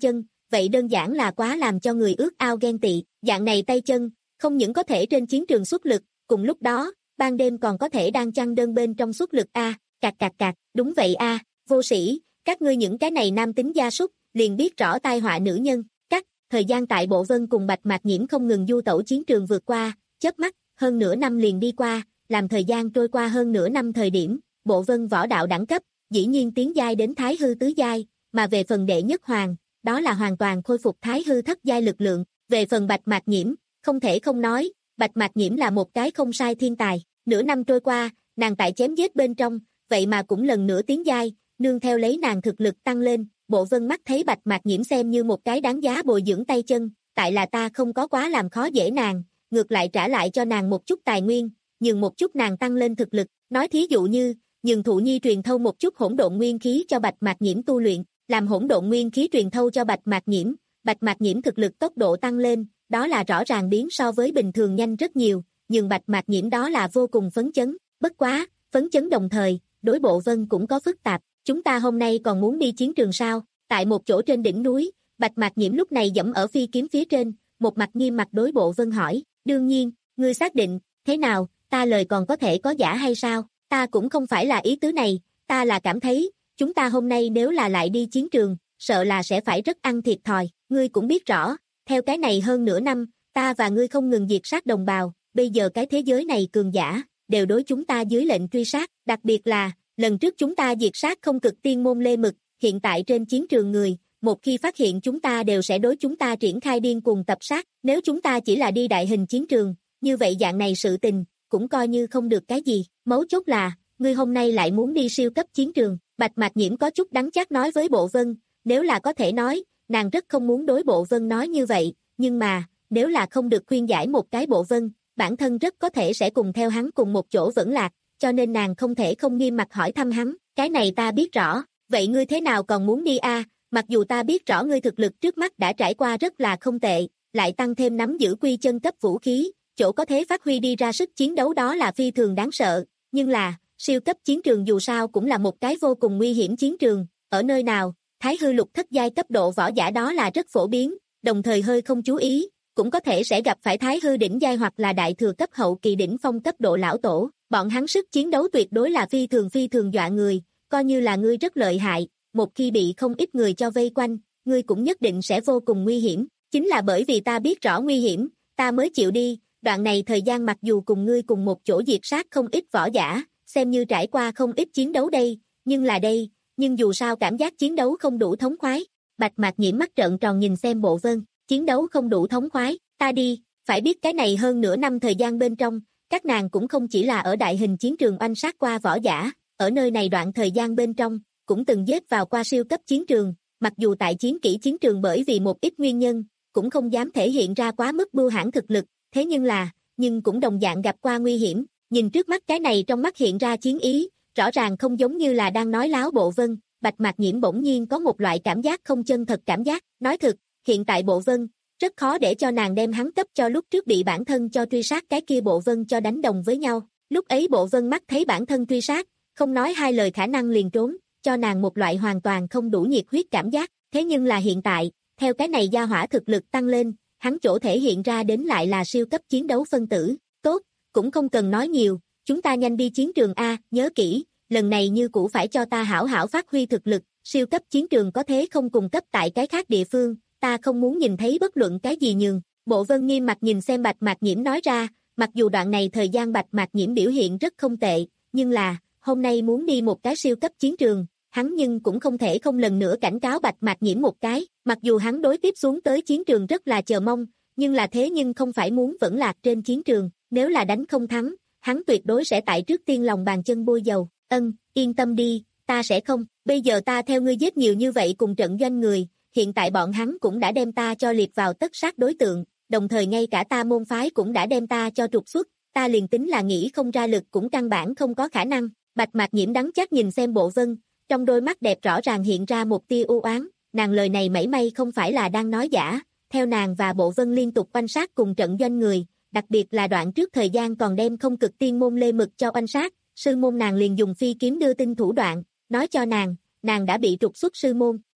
vậy đơn giản là quá làm cho người ước ao ghen tị, dạng này tay chân, không những có thể trên chiến trường xuất lực, cùng lúc đó, ban đêm còn có thể đang chăn đơn bên trong xuất lực a, cạc cạc cạc, đúng vậy a, vô sĩ, các ngươi những cái này nam tính gia súc, liền biết rõ tai họa nữ nhân, cắt, thời gian tại Bộ Vân cùng Bạch Mạc Nhiễm không ngừng du tẩu chiến trường vượt qua, chớp mắt, hơn nửa năm liền đi qua, làm thời gian trôi qua hơn nửa năm thời điểm, Bộ Vân võ đạo đẳng cấp, dĩ nhiên tiến giai đến Thái hư tứ giai, mà về phần đệ nhất hoàng, đó là hoàn toàn khôi phục Thái hư thất giai lực lượng, về phần Bạch Mạc Nhiễm, không thể không nói, Bạch Mạc Nhiễm là một cái không sai thiên tài, nửa năm trôi qua, nàng tại chém giết bên trong, vậy mà cũng lần nữa tiến giai, nương theo lấy nàng thực lực tăng lên, Bộ Vân mắt thấy Bạch Mạc Nhiễm xem như một cái đáng giá bồi dưỡng tay chân, tại là ta không có quá làm khó dễ nàng, ngược lại trả lại cho nàng một chút tài nguyên, nhường một chút nàng tăng lên thực lực, nói thí dụ như, nhường Thụ Nhi truyền thâu một chút hỗn độn nguyên khí cho Bạch Mạc Nhiễm tu luyện, làm hỗn độn nguyên khí truyền thâu cho Bạch Mạc Nhiễm, Bạch Mạc Nhiễm thực lực tốc độ tăng lên, đó là rõ ràng biến so với bình thường nhanh rất nhiều, nhưng Bạch Mạc Nhiễm đó là vô cùng phấn chấn, bất quá, phấn chấn đồng thời, đối Bộ Vân cũng có phức tạp, chúng ta hôm nay còn muốn đi chiến trường sao? Tại một chỗ trên đỉnh núi, Bạch Mạc Nhiễm lúc này dẫm ở phi kiếm phía trên, một mặt nghiêm mặt đối Bộ Vân hỏi, đương nhiên, ngươi xác định, thế nào, ta lời còn có thể có giả hay sao? Ta cũng không phải là ý tứ này, ta là cảm thấy, chúng ta hôm nay nếu là lại đi chiến trường, sợ là sẽ phải rất ăn thiệt thòi, ngươi cũng biết rõ, theo cái này hơn nửa năm, ta và ngươi không ngừng diệt sát đồng bào, bây giờ cái thế giới này cường giả, đều đối chúng ta dưới lệnh truy sát, đặc biệt là, lần trước chúng ta diệt sát không cực tiên môn Lê Mực, hiện tại trên chiến trường người, một khi phát hiện chúng ta đều sẽ đối chúng ta triển khai điên cuồng tập sát, nếu chúng ta chỉ là đi đại hình chiến trường, như vậy dạng này sự tình, cũng coi như không được cái gì, mấu chốt là, ngươi hôm nay lại muốn đi siêu cấp chiến trường, Bạch Mạc Nhiễm có chút đắng chát nói với Bộ Vân, nếu là có thể nói, nàng rất không muốn đối Bộ Vân nói như vậy, nhưng mà, nếu là không được khuyên giải một cái Bộ Vân, bản thân rất có thể sẽ cùng theo hắn cùng một chỗ vẫn lạc, cho nên nàng không thể không nghiêm mặt hỏi thăm hắn, cái này ta biết rõ, vậy ngươi thế nào còn muốn đi a? Mặc dù ta biết rõ ngươi thực lực trước mắt đã trải qua rất là không tệ, lại tăng thêm nắm giữ quy chân cấp vũ khí, chỗ có thể phát huy đi ra sức chiến đấu đó là phi thường đáng sợ, nhưng là, siêu cấp chiến trường dù sao cũng là một cái vô cùng nguy hiểm chiến trường, ở nơi nào, Thái hư lục thất giai cấp độ võ giả đó là rất phổ biến, đồng thời hơi không chú ý, cũng có thể sẽ gặp phải Thái hư đỉnh giai hoặc là đại thừa cấp hậu kỳ đỉnh phong cấp độ lão tổ, bọn hắn sức chiến đấu tuyệt đối là phi thường phi thường dọa người, coi như là ngươi rất lợi hại, một khi bị không ít người cho vây quanh, ngươi cũng nhất định sẽ vô cùng nguy hiểm, chính là bởi vì ta biết rõ nguy hiểm, ta mới chịu đi, đoạn này thời gian mặc dù cùng ngươi cùng một chỗ diệt sát không ít võ giả, xem như trải qua không ít chiến đấu đây, nhưng là đây, nhưng dù sao cảm giác chiến đấu không đủ thống khoái, Bạch Mạc Nhiễm mắt trợn tròn nhìn xem Bộ Vân, chiến đấu không đủ thống khoái, ta đi, phải biết cái này hơn nửa năm thời gian bên trong, các nàng cũng không chỉ là ở đại hình chiến trường oanh sát qua võ giả, ở nơi này đoạn thời gian bên trong, cũng từng giết vào qua siêu cấp chiến trường, mặc dù tại chiến kỹ chiến trường bởi vì một ít nguyên nhân, cũng không dám thể hiện ra quá mức bưu hãn thực lực, thế nhưng là, nhưng cũng đồng dạng gặp qua nguy hiểm, nhìn trước mắt cái này trong mắt hiện ra chiến ý, rõ ràng không giống như là đang nói láo Bộ Vân, Bạch Mạc Nhiễm bỗng nhiên có một loại cảm giác không chân thật cảm giác, nói thực, hiện tại Bộ Vân, rất khó để cho nàng đem hắn cấp cho lúc trước bị bản thân cho truy sát cái kia Bộ Vân cho đánh đồng với nhau, lúc ấy Bộ Vân mắt thấy bản thân truy sát, không nói hai lời khả năng liền trốn, cho nàng một loại hoàn toàn không đủ nhiệt huyết cảm giác, thế nhưng là hiện tại, theo cái này gia hỏa thực lực tăng lên, hắn chỗ thể hiện ra đến lại là siêu cấp chiến đấu phân tử, tốt, cũng không cần nói nhiều, chúng ta nhanh đi chiến trường A, nhớ kỹ, lần này như cũ phải cho ta hảo hảo phát huy thực lực, siêu cấp chiến trường có thế không cùng cấp tại cái khác địa phương, ta không muốn nhìn thấy bất luận cái gì nhường, Bộ Vân nghiêm mặt nhìn xem Bạch Mạc Nhiễm nói ra, mặc dù đoạn này thời gian Bạch Mạc Nhiễm biểu hiện rất không tệ, nhưng là, hôm nay muốn đi một cái siêu cấp chiến trường, hắn nhưng cũng không thể không lần nữa cảnh cáo Bạch Mạc Nhiễm một cái, mặc dù hắn đối tiếp xuống tới chiến trường rất là chờ mong, nhưng là thế nhưng không phải muốn vẫn lạc trên chiến trường, nếu là đánh không thắng, hắn tuyệt đối sẽ tại trước tiên lòng bàn chân bôi dầu, ân, yên tâm đi, ta sẽ không, bây giờ ta theo ngươi giết nhiều như vậy cùng trận doanh người, hiện tại bọn hắn cũng đã đem ta cho liệt vào tất sát đối tượng, đồng thời ngay cả ta môn phái cũng đã đem ta cho trục xuất, ta liền tính là nghĩ không ra lực cũng căn bản không có khả năng, Bạch Mạc Nhiễm đắng chát nhìn xem Bộ Vân, trong đôi mắt đẹp rõ ràng hiện ra một tia u oán, nàng lời này mảy may không phải là đang nói giả, theo nàng và Bộ Vân liên tục oanh sát cùng trận doanh người, đặc biệt là đoạn trước thời gian còn đem không cực tiên môn Lê Mực cho oanh sát, sư môn nàng liền dùng phi kiếm đưa tin thủ đoạn, nói cho nàng, nàng đã bị trục xuất sư môn,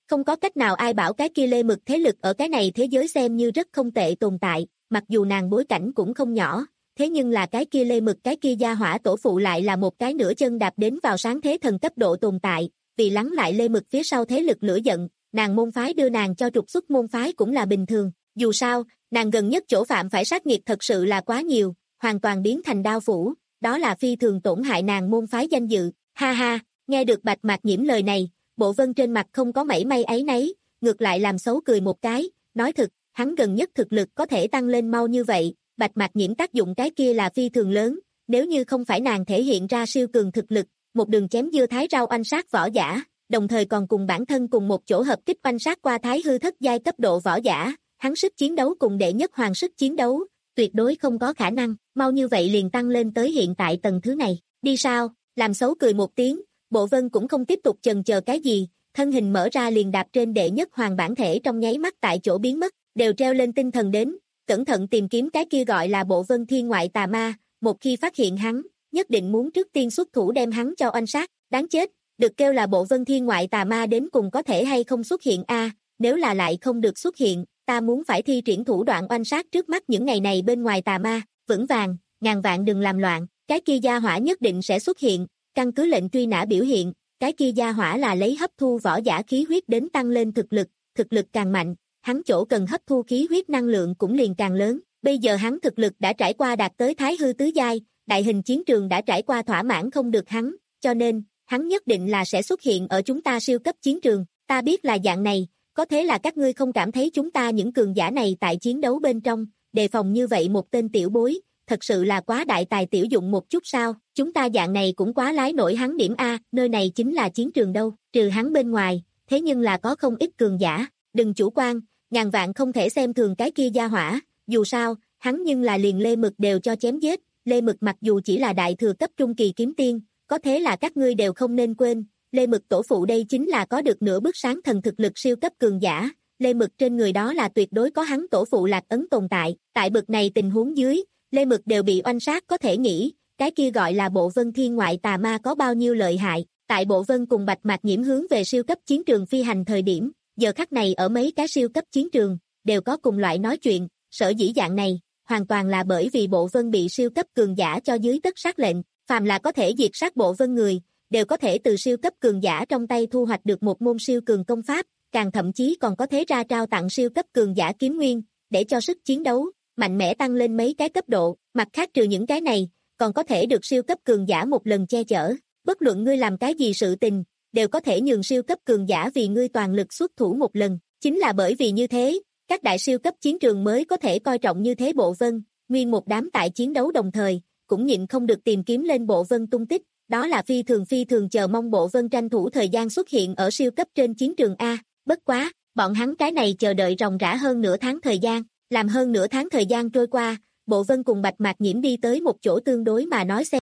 Không có cách nào ai bảo cái kia Lê Mực thế lực ở cái này thế giới xem như rất không tệ tồn tại, mặc dù nàng bối cảnh cũng không nhỏ, thế nhưng là cái kia Lê Mực cái kia gia hỏa tổ phụ lại là một cái nửa chân đạp đến vào sáng thế thần cấp độ tồn tại, vì lắng lại Lê Mực phía sau thế lực lửa giận, nàng môn phái đưa nàng cho trục xuất môn phái cũng là bình thường, dù sao, nàng gần nhất chỗ phạm phải sát nghiệt thật sự là quá nhiều, hoàn toàn biến thành đao phủ, đó là phi thường tổn hại nàng môn phái danh dự, ha ha, nghe được Bạch Mạc Nhiễm lời này, Bộ Vân trên mặt không có mảy may áy náy, ngược lại làm xấu cười một cái, nói thực, hắn gần nhất thực lực có thể tăng lên mau như vậy, Bạch Mạc Nhiễm tác dụng cái kia là phi thường lớn, nếu như không phải nàng thể hiện ra siêu cường thực lực, một đường chém dưa thái rau oanh sát võ giả, đồng thời còn cùng bản thân cùng một chỗ hợp kích oanh sát qua thái hư thất giai cấp độ võ giả, hắn sức chiến đấu cùng đệ nhất hoàng sức chiến đấu, tuyệt đối không có khả năng, mau như vậy liền tăng lên tới hiện tại tầng thứ này, đi sao, làm xấu cười một tiếng, Bộ Vân cũng không tiếp tục chần chờ cái gì, thân hình mở ra liền đạp trên đệ nhất hoàng bản thể trong nháy mắt tại chỗ biến mất, đều treo lên tinh thần đến, cẩn thận tìm kiếm cái kia gọi là Bộ Vân Thiên ngoại tà ma, một khi phát hiện hắn, nhất định muốn trước tiên xuất thủ đem hắn cho oanh sát, đáng chết, được kêu là Bộ Vân Thiên ngoại tà ma đến cùng có thể hay không xuất hiện a, nếu là lại không được xuất hiện, ta muốn phải thi triển thủ đoạn oanh sát trước mắt những ngày này bên ngoài tà ma, vững vàng, ngàn vạn đừng làm loạn, cái kia gia hỏa nhất định sẽ xuất hiện, căn cứ lệnh truy nã biểu hiện, cái kia gia hỏa là lấy hấp thu võ giả khí huyết đến tăng lên thực lực, thực lực càng mạnh, hắn chỗ cần hấp thu khí huyết năng lượng cũng liền càng lớn, bây giờ hắn thực lực đã trải qua đạt tới thái hư tứ giai, đại hình chiến trường đã trải qua thỏa mãn không được hắn, cho nên, hắn nhất định là sẽ xuất hiện ở chúng ta siêu cấp chiến trường, ta biết là dạng này, có thế là các ngươi không cảm thấy chúng ta những cường giả này tại chiến đấu bên trong, đề phòng như vậy một tên tiểu bối, thật sự là quá đại tài tiểu dụng một chút sao, chúng ta dạng này cũng quá lái nổi hắn điểm A, nơi này chính là chiến trường đâu, trừ hắn bên ngoài, thế nhưng là có không ít cường giả, đừng chủ quan, ngàn vạn không thể xem thường cái kia gia hỏa, dù sao, hắn nhưng là liền Lê Mực đều cho chém giết, Lê Mực mặc dù chỉ là đại thừa cấp trung kỳ kiếm tiên, có thế là các ngươi đều không nên quên, Lê Mực tổ phụ đây chính là có được nửa bước sáng thần thực lực siêu cấp cường giả, Lê Mực trên người đó là tuyệt đối có hắn tổ phụ lạc ấn tồn tại, tại bực này tình huống dưới, Lê Mực đều bị oanh sát có thể nghĩ, cái kia gọi là Bộ Vân Thiên ngoại tà ma có bao nhiêu lợi hại, tại Bộ Vân cùng Bạch Mạc Nhiễm hướng về siêu cấp chiến trường phi hành thời điểm, giờ khắc này ở mấy cái siêu cấp chiến trường, đều có cùng loại nói chuyện, sở dĩ dạng này, hoàn toàn là bởi vì Bộ Vân bị siêu cấp cường giả cho dưới tất sát lệnh, phàm là có thể diệt sát Bộ Vân người, đều có thể từ siêu cấp cường giả trong tay thu hoạch được một môn siêu cường công pháp, càng thậm chí còn có thể ra trao tặng siêu cấp cường giả kiếm nguyên, để cho sức chiến đấu mạnh mẽ tăng lên mấy cái cấp độ, mặt khác trừ những cái này, còn có thể được siêu cấp cường giả một lần che chở, bất luận ngươi làm cái gì sự tình, đều có thể nhường siêu cấp cường giả vì ngươi toàn lực xuất thủ một lần, chính là bởi vì như thế, các đại siêu cấp chiến trường mới có thể coi trọng như thế Bộ Vân, nguyên một đám tại chiến đấu đồng thời, cũng nhịn không được tìm kiếm lên Bộ Vân tung tích, đó là phi thường phi thường chờ mong Bộ Vân tranh thủ thời gian xuất hiện ở siêu cấp trên chiến trường A, bất quá, bọn hắn cái này chờ đợi ròng rã hơn nửa tháng thời gian, làm hơn nửa tháng thời gian trôi qua, Bộ Vân cùng Bạch Mạc Nhiễm đi tới một chỗ tương đối mà nói xem.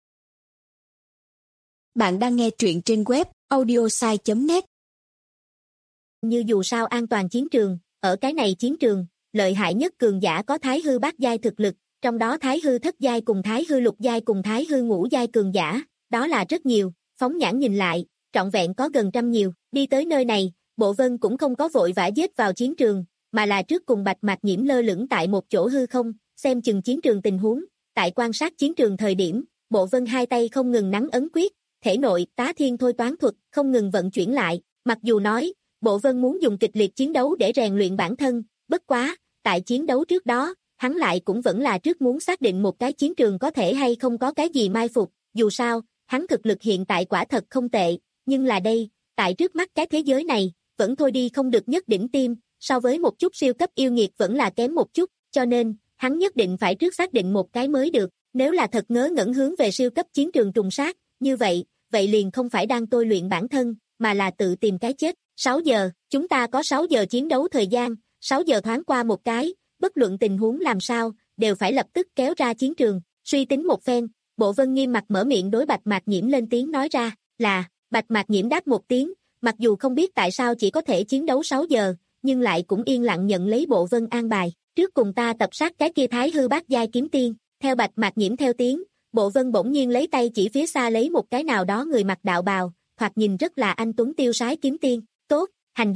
Bạn đang nghe truyện trên web audiosai chấm net. Như dù sao an toàn chiến trường, ở cái này chiến trường, lợi hại nhất cường giả có thái hư bát giai thực lực, trong đó thái hư thất giai cùng thái hư lục giai cùng thái hư ngũ giai cường giả, đó là rất nhiều, phóng nhãn nhìn lại, trọn vẹn có gần trăm nhiều, đi tới nơi này, Bộ Vân cũng không có vội vã giết vào chiến trường, mà là trước cùng Bạch Mạc Nhiễm lơ lửng tại một chỗ hư không, xem chừng chiến trường tình huống, tại quan sát chiến trường thời điểm, Bộ Vân hai tay không ngừng nắn ấn quyết, thể nội tá thiên thôi toán thuật không ngừng vận chuyển lại, mặc dù nói, Bộ Vân muốn dùng kịch liệt chiến đấu để rèn luyện bản thân, bất quá, tại chiến đấu trước đó, hắn lại cũng vẫn là trước muốn xác định một cái chiến trường có thể hay không có cái gì mai phục, dù sao, hắn thực lực hiện tại quả thật không tệ, nhưng là đây, tại trước mắt cái thế giới này, vẫn thôi đi không được nhất đỉnh tim, so với một chút siêu cấp yêu nghiệt vẫn là kém một chút, cho nên, hắn nhất định phải trước xác định một cái mới được, nếu là thật ngớ ngẩn hướng về siêu cấp chiến trường trùng sát, như vậy, vậy liền không phải đang tôi luyện bản thân, mà là tự tìm cái chết, sáu giờ, chúng ta có sáu giờ chiến đấu thời gian, sáu giờ thoáng qua một cái, bất luận tình huống làm sao, đều phải lập tức kéo ra chiến trường, suy tính một phen, Bộ Vân nghiêm mặt mở miệng đối Bạch Mạc Nhiễm lên tiếng nói ra, là, Bạch Mạc Nhiễm đáp một tiếng, mặc dù không biết tại sao chỉ có thể chiến đấu sáu giờ, nhưng lại cũng yên lặng nhận lấy Bộ Vân an bài, trước cùng ta tập sát cái kia thái hư bát giai kiếm tiên, theo Bạch Mạc Nhiễm theo tiếng, Bộ Vân bỗng nhiên lấy tay chỉ phía xa lấy một cái nào đó người mặc đạo bào, thoạt nhìn rất là anh tuấn tiêu sái kiếm tiên, tốt, hành động,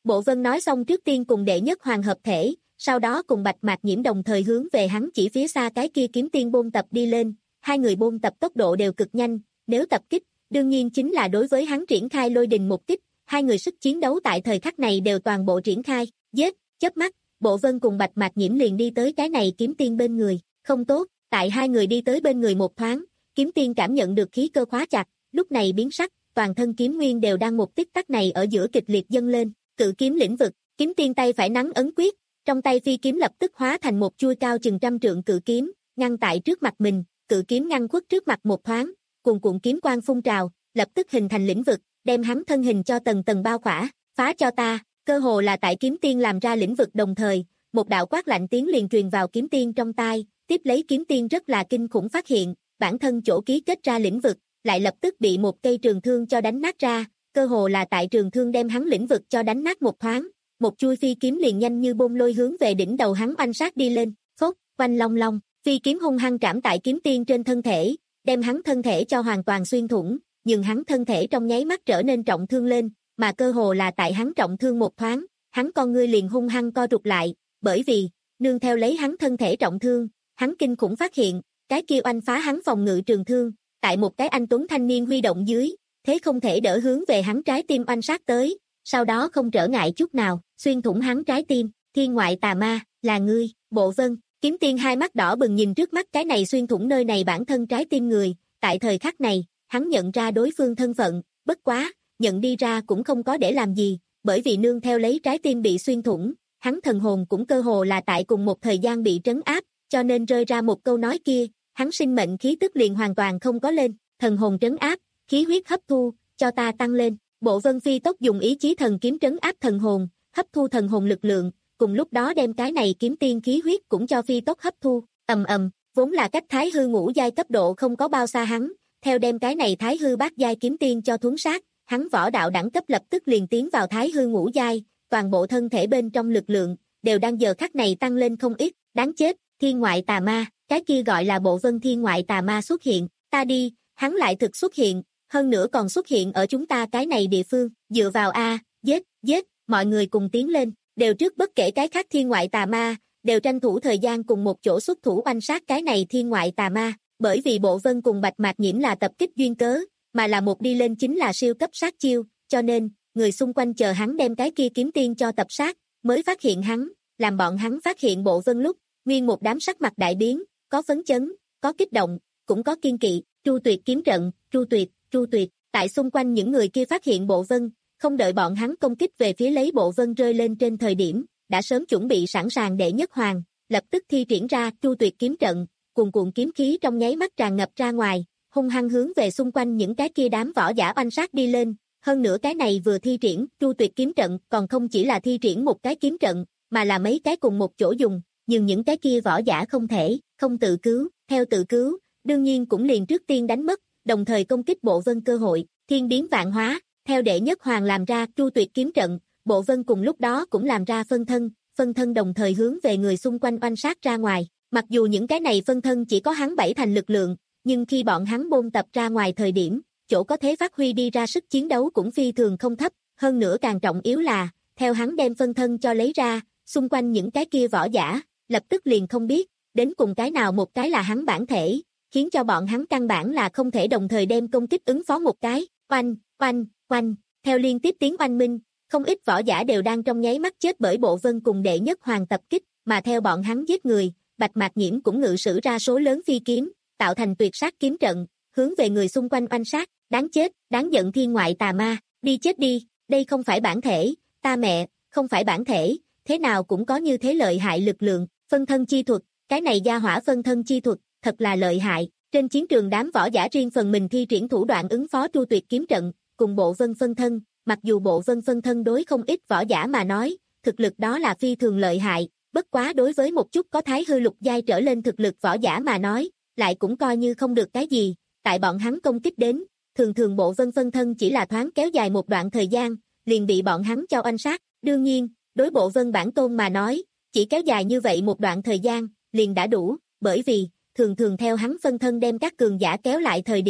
Bộ Vân nói xong trước tiên cùng đệ nhất hoàng hợp thể, sau đó cùng Bạch Mạc Nhiễm đồng thời hướng về hắn chỉ phía xa cái kia kiếm tiên bôn tập đi lên, hai người bôn tập tốc độ đều cực nhanh, nếu tập kích, đương nhiên chính là đối với hắn triển khai lôi đình một kích, hai người sức chiến đấu tại thời khắc này đều toàn bộ triển khai, giết, chớp mắt, Bộ Vân cùng Bạch Mạc Nhiễm liền đi tới cái này kiếm tiên bên người, không tốt, tại hai người đi tới bên người một thoáng, kiếm tiên cảm nhận được khí cơ khóa chặt, lúc này biến sắc, toàn thân kiếm nguyên đều đang một tích tắc này ở giữa kịch liệt dâng lên, cự kiếm lĩnh vực, kiếm tiên tay phải nắm ấn quyết, trong tay phi kiếm lập tức hóa thành một chuôi cao chừng trăm trượng cự kiếm, ngăn tại trước mặt mình, cự kiếm ngăn khuất trước mặt một thoáng, cuồn cuộn kiếm quang phun trào, lập tức hình thành lĩnh vực, đem hắn thân hình cho tầng tầng bao khỏa, phá cho ta, cơ hồ là tại kiếm tiên làm ra lĩnh vực đồng thời, một đạo quát lạnh tiếng liền truyền vào kiếm tiên trong tai, tiếp lấy kiếm tiên rất là kinh khủng phát hiện, bản thân chỗ ký kết ra lĩnh vực, lại lập tức bị một cây trường thương cho đánh nát ra, cơ hồ là tại trường thương đem hắn lĩnh vực cho đánh nát một thoáng, một chui phi kiếm liền nhanh như bom lôi hướng về đỉnh đầu hắn oanh sát đi lên, phốc, oanh long long, phi kiếm hung hăng trảm tại kiếm tiên trên thân thể, đem hắn thân thể cho hoàn toàn xuyên thủng, nhưng hắn thân thể trong nháy mắt trở nên trọng thương lên, mà cơ hồ là tại hắn trọng thương một thoáng, hắn con ngươi liền hung hăng co rụt lại, bởi vì, nương theo lấy hắn thân thể trọng thương, hắn kinh khủng phát hiện, cái kia oanh phá hắn phòng ngự trường thương, tại một cái anh tuấn thanh niên huy động dưới, thế không thể đỡ hướng về hắn trái tim oanh sát tới, sau đó không trở ngại chút nào, xuyên thủng hắn trái tim, thiên ngoại tà ma, là ngươi, Bộ Vân, kiếm tiên hai mắt đỏ bừng nhìn trước mắt cái này xuyên thủng nơi này bản thân trái tim người, tại thời khắc này, hắn nhận ra đối phương thân phận, bất quá, nhận đi ra cũng không có để làm gì, bởi vì nương theo lấy trái tim bị xuyên thủng, hắn thần hồn cũng cơ hồ là tại cùng một thời gian bị trấn áp, cho nên rơi ra một câu nói kia, hắn sinh mệnh khí tức liền hoàn toàn không có lên, thần hồn trấn áp, khí huyết hấp thu, cho ta tăng lên. Bộ Vân phi tốc dùng ý chí thần kiếm trấn áp thần hồn, hấp thu thần hồn lực lượng, cùng lúc đó đem cái này kiếm tiên khí huyết cũng cho phi tốc hấp thu, ầm ầm, vốn là cách thái hư ngũ giai cấp độ không có bao xa hắn, theo đem cái này thái hư bát giai kiếm tiên cho thuấn sát, hắn võ đạo đẳng cấp lập tức liền tiến vào thái hư ngũ giai, toàn bộ thân thể bên trong lực lượng đều đang giờ khắc này tăng lên không ít, đáng chết, thiên ngoại tà ma, cái kia gọi là Bộ Vân thiên ngoại tà ma xuất hiện, ta đi, hắn lại thực xuất hiện, hơn nữa còn xuất hiện ở chúng ta cái này địa phương, dựa vào a, giết, giết, mọi người cùng tiến lên, đều trước bất kể cái khác thiên ngoại tà ma, đều tranh thủ thời gian cùng một chỗ xuất thủ oanh sát cái này thiên ngoại tà ma, bởi vì Bộ Vân cùng Bạch Mạc Nhiễm là tập kích duyên cớ, mà là một đi lên chính là siêu cấp sát chiêu, cho nên, người xung quanh chờ hắn đem cái kia kiếm tiên cho tập sát, mới phát hiện hắn, làm bọn hắn phát hiện Bộ Vân lúc, nguyên một đám sắc mặt đại biến, có phấn chấn, có kích động, cũng có kiên kỵ, Tru Tuyệt kiếm trận, Tru Tuyệt, Tru Tuyệt, tại xung quanh những người kia phát hiện Bộ Vân, không đợi bọn hắn công kích về phía lấy Bộ Vân rơi lên trên thời điểm, đã sớm chuẩn bị sẵn sàng đệ nhất hoàng, lập tức thi triển ra Tru Tuyệt kiếm trận, cuồn cuộn kiếm khí trong nháy mắt tràn ngập ra ngoài, hung hăng hướng về xung quanh những cái kia đám võ giả oanh sát đi lên, hơn nữa cái này vừa thi triển Tru Tuyệt kiếm trận còn không chỉ là thi triển một cái kiếm trận, mà là mấy cái cùng một chỗ dùng, nhưng những cái kia võ giả không thể, không tự cứu, theo tự cứu, đương nhiên cũng liền trước tiên đánh mất, đồng thời công kích Bộ Vân cơ hội, thiên biến vạn hóa, theo đệ nhất hoàng làm ra Tru Tuyệt kiếm trận, Bộ Vân cùng lúc đó cũng làm ra phân thân, phân thân đồng thời hướng về người xung quanh oanh sát ra ngoài, mặc dù những cái này phân thân chỉ có hắn bảy thành lực lượng, nhưng khi bọn hắn bôn tập ra ngoài thời điểm, chỗ có thể phát huy đi ra sức chiến đấu cũng phi thường không thấp, hơn nữa càng trọng yếu là, theo hắn đem phân thân cho lấy ra, xung quanh những cái kia võ giả, lập tức liền không biết, đến cùng cái nào một cái là hắn bản thể, khiến cho bọn hắn căn bản là không thể đồng thời đem công kích ứng phó một cái, oanh, oanh, oanh, theo liên tiếp tiếng oanh minh, không ít võ giả đều đang trong nháy mắt chết bởi Bộ Vân cùng đệ nhất hoàng tập kích, mà theo bọn hắn giết người, Bạch Mạc Nhiễm cũng ngự sử ra số lớn phi kiếm, tạo thành tuyệt sát kiếm trận, hướng về người xung quanh oanh sát, đáng chết, đáng giận thiên ngoại tà ma, đi chết đi, đây không phải bản thể, ta mẹ, không phải bản thể, thế nào cũng có như thế lợi hại lực lượng, phân thân chi thuật, cái này gia hỏa phân thân chi thuật, thật là lợi hại, trên chiến trường đám võ giả riêng phần mình thi triển thủ đoạn ứng phó Tru Tuyệt kiếm trận, cùng Bộ Vân phân thân, mặc dù Bộ Vân phân thân đối không ít võ giả mà nói, thực lực đó là phi thường lợi hại, bất quá đối với một chút có thái hư lục giai trở lên thực lực võ giả mà nói, lại cũng coi như không được cái gì, tại bọn hắn công kích đến, thường thường Bộ Vân phân thân chỉ là thoáng kéo dài một đoạn thời gian, liền bị bọn hắn cho oanh sát, đương nhiên, đối Bộ Vân bản tôn mà nói, chỉ kéo dài như vậy một đoạn thời gian, liền đã đủ, bởi vì, thường thường theo hắn phân thân đem các cường giả kéo lại thời điểm,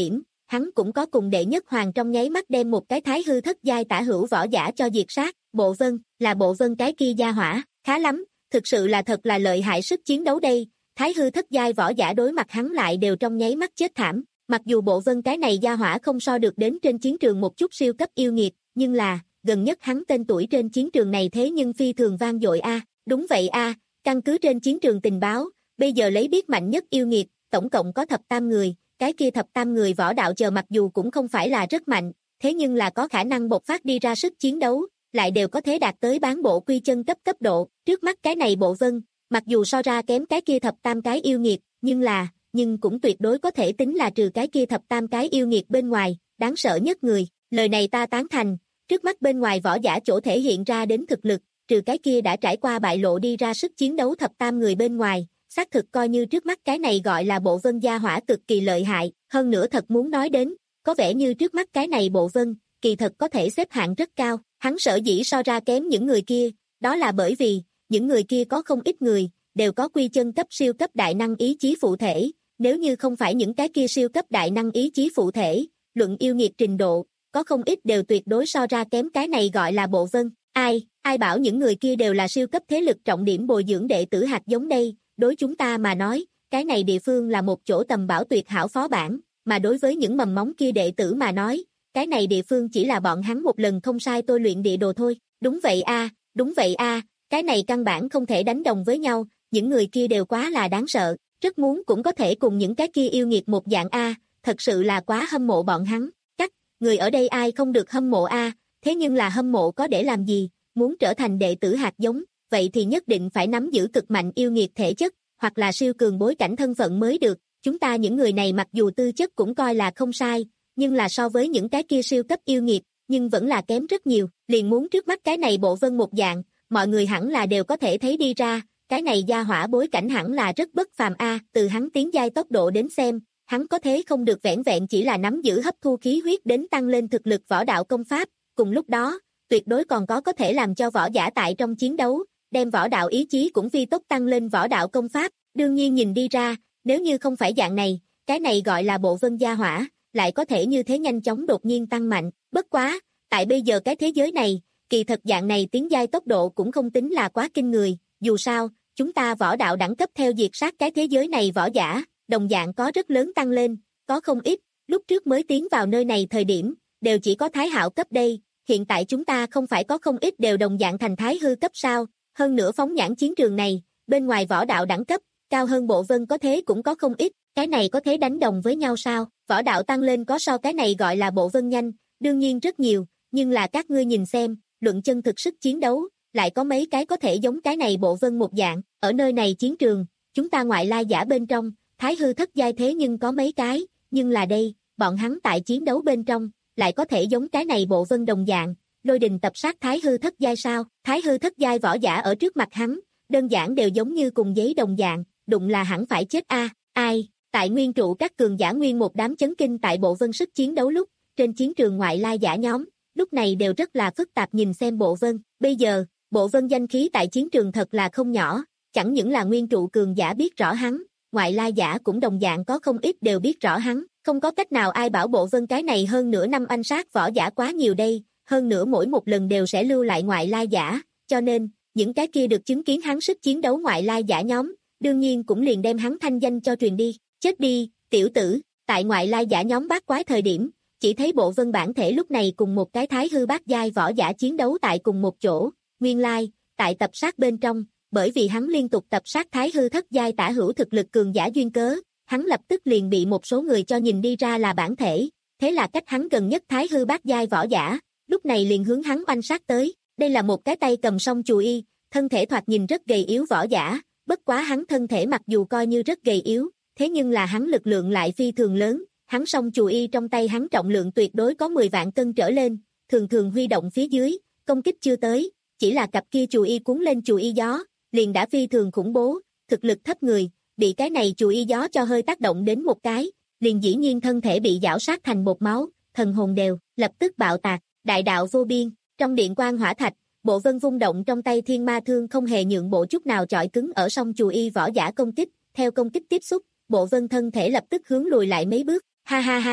hắn cũng có cùng đệ nhất hoàng trong nháy mắt đem một cái thái hư thất giai tả hữu võ giả cho diệt sát. Bộ Vân, là Bộ Vân cái kia gia hỏa, khá lắm, thực sự là thật là lợi hại sức chiến đấu đây. Thái hư thất giai võ giả đối mặt hắn lại đều trong nháy mắt chết thảm. Mặc dù Bộ Vân cái này gia hỏa không so được đến trên chiến trường một chút siêu cấp yêu nghiệt, nhưng là, gần nhất hắn tên tuổi trên chiến trường này thế nhưng phi thường vang dội a. Đúng vậy a, căn cứ trên chiến trường tình báo, bây giờ lấy biết mạnh nhất yêu nghiệt, tổng cộng có thập tam người, cái kia thập tam người võ đạo chờ mặc dù cũng không phải là rất mạnh, thế nhưng là có khả năng bộc phát đi ra sức chiến đấu, lại đều có thể đạt tới bán bộ quy chân cấp cấp độ. Trước mắt cái này Bộ Vân, mặc dù so ra kém cái kia thập tam cái yêu nghiệt, nhưng là, nhưng cũng tuyệt đối có thể tính là trừ cái kia thập tam cái yêu nghiệt bên ngoài, đáng sợ nhất người. Lời này ta tán thành, trước mắt bên ngoài võ giả chỗ thể hiện ra đến thực lực, trừ cái kia đã trải qua bại lộ đi ra sức chiến đấu thập tam người bên ngoài, xác thực coi như trước mắt cái này gọi là Bộ Vân gia hỏa cực kỳ lợi hại. Hơn nữa thật muốn nói đến, có vẻ như trước mắt cái này Bộ Vân, kỳ thật có thể xếp hạng rất cao. Hắn sở dĩ so ra kém những người kia, đó là bởi vì, những người kia có không ít người, đều có quy chân cấp siêu cấp đại năng ý chí phụ thể. Nếu như không phải những cái kia siêu cấp đại năng ý chí phụ thể, luận yêu nghiệt trình độ, có không ít đều tuyệt đối so ra kém cái này gọi là Bộ Vân. Ai, ai bảo những người kia đều là siêu cấp thế lực trọng điểm bồi dưỡng đệ tử hạt giống đây. Đối chúng ta mà nói, cái này địa phương là một chỗ tầm bảo tuyệt hảo phó bản, mà đối với những mầm móng kia đệ tử mà nói, cái này địa phương chỉ là bọn hắn một lần không sai tôi luyện địa đồ thôi. Đúng vậy a, đúng vậy a, cái này căn bản không thể đánh đồng với nhau, những người kia đều quá là đáng sợ, rất muốn cũng có thể cùng những cái kia yêu nghiệt một dạng a, thật sự là quá hâm mộ bọn hắn. Chắc, người ở đây ai không được hâm mộ a, thế nhưng là hâm mộ có để làm gì, muốn trở thành đệ tử hạt giống, vậy thì nhất định phải nắm giữ cực mạnh yêu nghiệt thể chất, hoặc là siêu cường bối cảnh thân phận mới được. Chúng ta những người này mặc dù tư chất cũng coi là không sai, nhưng là so với những cái kia siêu cấp yêu nghiệt, nhưng vẫn là kém rất nhiều. Liền muốn trước mắt cái này Bộ Vân một dạng, mọi người hẳn là đều có thể thấy đi ra, cái này gia hỏa bối cảnh hẳn là rất bất phàm a. Từ hắn tiến giai tốc độ đến xem, hắn có thế không được vẻn vẹn chỉ là nắm giữ hấp thu khí huyết đến tăng lên thực lực võ đạo công pháp, cùng lúc đó, tuyệt đối còn có có thể làm cho võ giả tại trong chiến đấu, đem võ đạo ý chí cũng phi tốc tăng lên võ đạo công pháp. Đương nhiên nhìn đi ra, nếu như không phải dạng này, cái này gọi là Bộ Vân gia hỏa, lại có thể như thế nhanh chóng đột nhiên tăng mạnh. Bất quá, tại bây giờ cái thế giới này, kỳ thật dạng này tiến giai tốc độ cũng không tính là quá kinh người, dù sao, chúng ta võ đạo đẳng cấp theo diệt sát cái thế giới này võ giả, đồng dạng có rất lớn tăng lên, có không ít, lúc trước mới tiến vào nơi này thời điểm, đều chỉ có thái hạo cấp đây, hiện tại chúng ta không phải có không ít đều đồng dạng thành thái hư cấp sao, hơn nữa phóng nhãn chiến trường này, bên ngoài võ đạo đẳng cấp, cao hơn Bộ Vân có thế cũng có không ít, cái này có thể đánh đồng với nhau sao? Võ đạo tăng lên có so cái này gọi là Bộ Vân nhanh, đương nhiên rất nhiều, nhưng là các ngươi nhìn xem, luận chân thực sức chiến đấu, lại có mấy cái có thể giống cái này Bộ Vân một dạng, ở nơi này chiến trường, chúng ta ngoại lai giả bên trong, thái hư thất giai thế nhưng có mấy cái, nhưng là đây, bọn hắn tại chiến đấu bên trong, lại có thể giống cái này Bộ Vân đồng dạng, lôi đình tập sát thái hư thất giai sao? Thái hư thất giai võ giả ở trước mặt hắn, đơn giản đều giống như cùng giấy đồng dạng, đụng là hẳn phải chết a. Ai? Tại nguyên trụ các cường giả nguyên một đám chấn kinh tại Bộ Vân sức chiến đấu lúc, trên chiến trường ngoại lai giả nhóm, lúc này đều rất là phức tạp nhìn xem Bộ Vân. Bây giờ, Bộ Vân danh khí tại chiến trường thật là không nhỏ, chẳng những là nguyên trụ cường giả biết rõ hắn, ngoại lai giả cũng đồng dạng có không ít đều biết rõ hắn, không có cách nào ai bảo Bộ Vân cái này hơn nửa năm anh sát võ giả quá nhiều đây, hơn nữa mỗi một lần đều sẽ lưu lại ngoại lai giả, cho nên, những cái kia được chứng kiến hắn sức chiến đấu ngoại lai giả nhóm, đương nhiên cũng liền đem hắn thanh danh cho truyền đi. Chết đi, tiểu tử, tại ngoại lai giả nhóm bát quái thời điểm, chỉ thấy Bộ Vân bản thể lúc này cùng một cái thái hư bát giai võ giả chiến đấu tại cùng một chỗ, nguyên lai, tại tập sát bên trong, bởi vì hắn liên tục tập sát thái hư thất giai tả hữu thực lực cường giả duyên cớ, hắn lập tức liền bị một số người cho nhìn đi ra là bản thể, thế là cách hắn gần nhất thái hư bát giai võ giả, lúc này liền hướng hắn oanh sát tới, đây là một cái tay cầm song chù y, thân thể thoạt nhìn rất gầy yếu võ giả, bất quá hắn thân thể mặc dù coi như rất gầy yếu, thế nhưng là hắn lực lượng lại phi thường lớn, hắn song chù y trong tay hắn trọng lượng tuyệt đối có mười vạn cân trở lên, thường thường huy động phía dưới, công kích chưa tới, chỉ là cặp kia chù y cuốn lên chù y gió, liền đã phi thường khủng bố, thực lực thấp người, bị cái này chù y gió cho hơi tác động đến một cái, liền dĩ nhiên thân thể bị giảo sát thành bột máu, thần hồn đều, lập tức bạo tạc, đại đạo vô biên, trong điện quang hỏa thạch, Bộ Vân vung động trong tay thiên ma thương không hề nhượng bộ chút nào chọi cứng ở song chù y võ giả công kích, theo công kích tiếp xúc, Bộ Vân thân thể lập tức hướng lùi lại mấy bước, ha ha ha,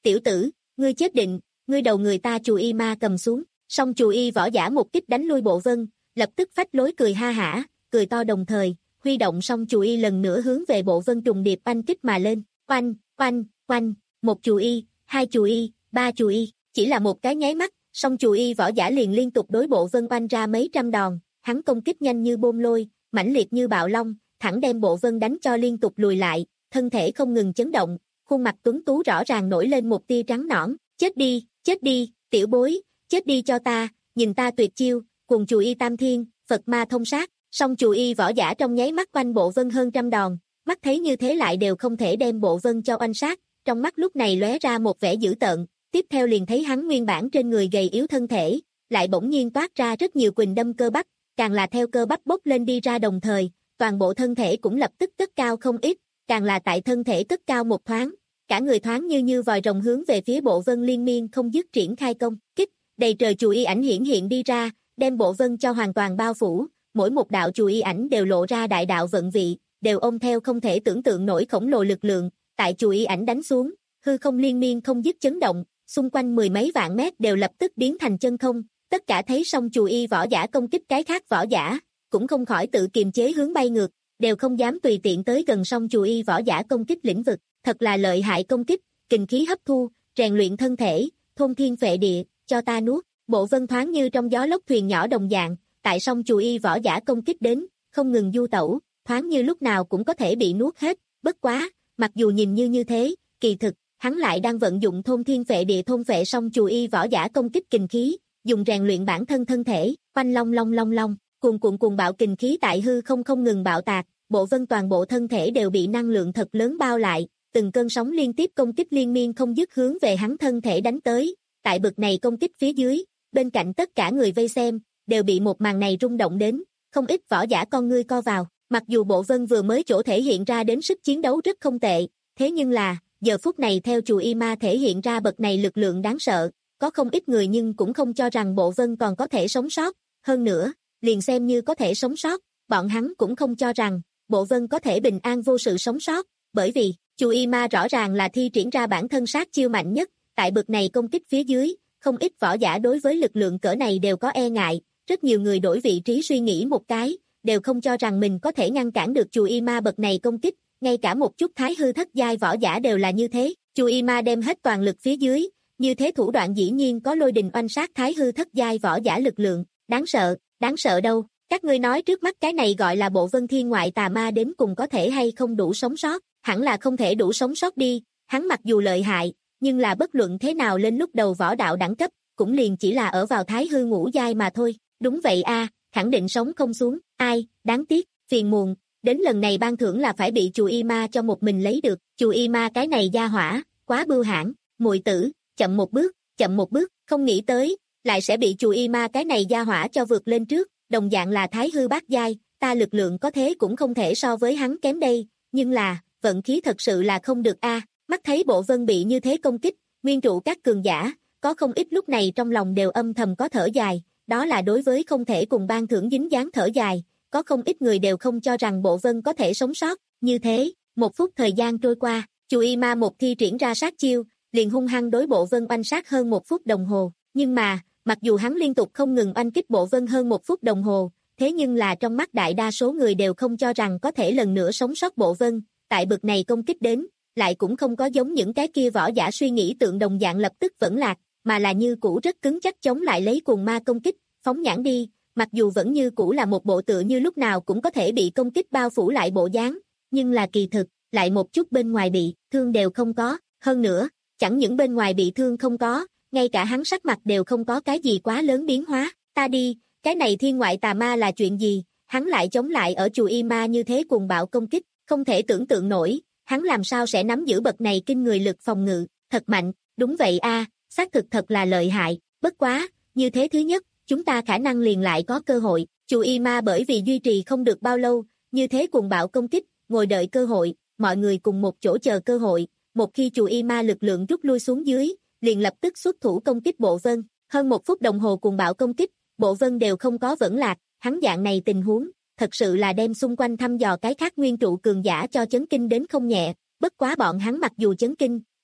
tiểu tử, ngươi chết định, ngươi đầu người ta Chù Y Ma cầm xuống, song Chù Y võ giả một kích đánh lui Bộ Vân, lập tức phách lối cười ha hả, cười to đồng thời, huy động song Chù Y lần nữa hướng về Bộ Vân trùng điệp oanh kích mà lên, oanh, oanh, oanh, một Chù Y, hai Chù Y, ba Chù Y, chỉ là một cái nháy mắt, song Chù Y võ giả liền liên tục đối Bộ Vân oanh ra mấy trăm đòn, hắn công kích nhanh như bom lôi, mãnh liệt như bạo long, thẳng đem Bộ Vân đánh cho liên tục lùi lại, thân thể không ngừng chấn động, khuôn mặt tuấn tú rõ ràng nổi lên một tia trắng nõn, chết đi, chết đi, tiểu bối, chết đi cho ta, nhìn ta tuyệt chiêu, cùng Chù Y tam thiên, Phật ma thông sát, song Chù Y võ giả trong nháy mắt quanh Bộ Vân hơn trăm đòn, mắt thấy như thế lại đều không thể đem Bộ Vân cho oanh sát, trong mắt lúc này lóe ra một vẻ dữ tợn, tiếp theo liền thấy hắn nguyên bản trên người gầy yếu thân thể, lại bỗng nhiên toát ra rất nhiều quỳnh đâm cơ bắp, càng là theo cơ bắp bốc lên đi ra đồng thời, toàn bộ thân thể cũng lập tức cất cao không ít, càng là tại thân thể cất cao một thoáng, cả người thoáng như như vòi rồng hướng về phía Bộ Vân liên miên không dứt triển khai công kích, đầy trời Chù Y ảnh hiển hiện đi ra, đem Bộ Vân cho hoàn toàn bao phủ, mỗi một đạo Chù Y ảnh đều lộ ra đại đạo vận vị, đều ôm theo không thể tưởng tượng nổi khổng lồ lực lượng, tại Chù Y ảnh đánh xuống, hư không liên miên không dứt chấn động, xung quanh mười mấy vạn mét đều lập tức biến thành chân không, tất cả thấy xong Chù Y võ giả công kích cái khác võ giả, cũng không khỏi tự kiềm chế hướng bay ngược, đều không dám tùy tiện tới gần song Chù Y võ giả công kích lĩnh vực, thật là lợi hại công kích, kình khí hấp thu, rèn luyện thân thể, thôn thiên phệ địa, cho ta nuốt, Bộ Vân thoáng như trong gió lốc thuyền nhỏ đồng dạng, tại song Chù Y võ giả công kích đến, không ngừng du tẩu, thoáng như lúc nào cũng có thể bị nuốt hết, bất quá, mặc dù nhìn như như thế, kỳ thực, hắn lại đang vận dụng thôn thiên phệ địa thôn phệ song Chù Y võ giả công kích kình khí, dùng rèn luyện bản thân thân thể, oanh long long long long, cuồn cuộn cuồng bạo kình khí tại hư không không ngừng bạo tạc, Bộ Vân toàn bộ thân thể đều bị năng lượng thật lớn bao lại, từng cơn sóng liên tiếp công kích liên miên không dứt hướng về hắn thân thể đánh tới, tại bực này công kích phía dưới, bên cạnh tất cả người vây xem, đều bị một màn này rung động đến, không ít võ giả con ngươi co vào, mặc dù Bộ Vân vừa mới chỗ thể hiện ra đến sức chiến đấu rất không tệ, thế nhưng là, giờ phút này theo Chù Y Ma thể hiện ra bậc này lực lượng đáng sợ, có không ít người nhưng cũng không cho rằng Bộ Vân còn có thể sống sót, hơn nữa, liền xem như có thể sống sót, bọn hắn cũng không cho rằng, Bộ Vân có thể bình an vô sự sống sót, bởi vì, Chù Y Ma rõ ràng là thi triển ra bản thân sát chiêu mạnh nhất, tại bậc này công kích phía dưới, không ít võ giả đối với lực lượng cỡ này đều có e ngại, rất nhiều người đổi vị trí suy nghĩ một cái, đều không cho rằng mình có thể ngăn cản được Chù Y Ma bậc này công kích, ngay cả một chút thái hư thất giai võ giả đều là như thế, Chù Y Ma đem hết toàn lực phía dưới, như thế thủ đoạn dĩ nhiên có lôi đình oanh sát thái hư thất giai võ giả lực lượng, đáng sợ, đáng sợ đâu, các ngươi nói trước mắt cái này gọi là Bộ Vân thiên ngoại tà ma đến cùng có thể hay không đủ sống sót, hẳn là không thể đủ sống sót đi, hắn mặc dù lợi hại, nhưng là bất luận thế nào lên lúc đầu võ đạo đẳng cấp, cũng liền chỉ là ở vào thái hư ngũ giai mà thôi, đúng vậy a, khẳng định sống không xuống, ai, đáng tiếc, phiền muộn, đến lần này ban thưởng là phải bị Chù Y Ma cho một mình lấy được, Chù Y Ma cái này gia hỏa, quá bưu hãn, muội tử, chậm một bước, chậm một bước, không nghĩ tới, lại sẽ bị Chù Y Ma cái này gia hỏa cho vượt lên trước, đồng dạng là thái hư bát giai, ta lực lượng có thế cũng không thể so với hắn kém đây, nhưng là, vận khí thật sự là không được a. Mắt thấy Bộ Vân bị như thế công kích, nguyên trụ các cường giả, có không ít lúc này trong lòng đều âm thầm có thở dài, đó là đối với không thể cùng ban thưởng dính dáng thở dài, có không ít người đều không cho rằng Bộ Vân có thể sống sót, như thế, một phút thời gian trôi qua, Chù Y Ma một thi triển ra sát chiêu, liền hung hăng đối Bộ Vân oanh sát hơn một phút đồng hồ, nhưng mà, mặc dù hắn liên tục không ngừng oanh kích Bộ Vân hơn một phút đồng hồ, thế nhưng là trong mắt đại đa số người đều không cho rằng có thể lần nữa sống sót Bộ Vân, tại bực này công kích đến, lại cũng không có giống những cái kia võ giả suy nghĩ tượng đồng dạng lập tức vẫn lạc, mà là như cũ rất cứng chắc chống lại lấy cuồng ma công kích, phóng nhãn đi, mặc dù vẫn như cũ là một bộ tựa như lúc nào cũng có thể bị công kích bao phủ lại bộ dáng, nhưng là kỳ thực, lại một chút bên ngoài bị thương đều không có, hơn nữa, chẳng những bên ngoài bị thương không có, ngay cả hắn sắc mặt đều không có cái gì quá lớn biến hóa, ta đi, cái này thiên ngoại tà ma là chuyện gì, hắn lại chống lại ở Chù Y Ma như thế cuồng bạo công kích, không thể tưởng tượng nổi, hắn làm sao sẽ nắm giữ bậc này kinh người lực phòng ngự, thật mạnh, đúng vậy a, xác thực thật là lợi hại, bất quá, như thế thứ nhất, chúng ta khả năng liền lại có cơ hội, Chù Y Ma bởi vì duy trì không được bao lâu, như thế cuồng bạo công kích, ngồi đợi cơ hội, mọi người cùng một chỗ chờ cơ hội, một khi Chù Y Ma lực lượng rút lui xuống dưới, liền lập tức xuất thủ công kích Bộ Vân, hơn một phút đồng hồ cuồng bạo công kích, Bộ Vân đều không có vẫn lạc, hắn dạng này tình huống, thật sự là đem xung quanh thăm dò cái khác nguyên trụ cường giả cho chấn kinh đến không nhẹ, bất quá bọn hắn mặc dù chấn kinh,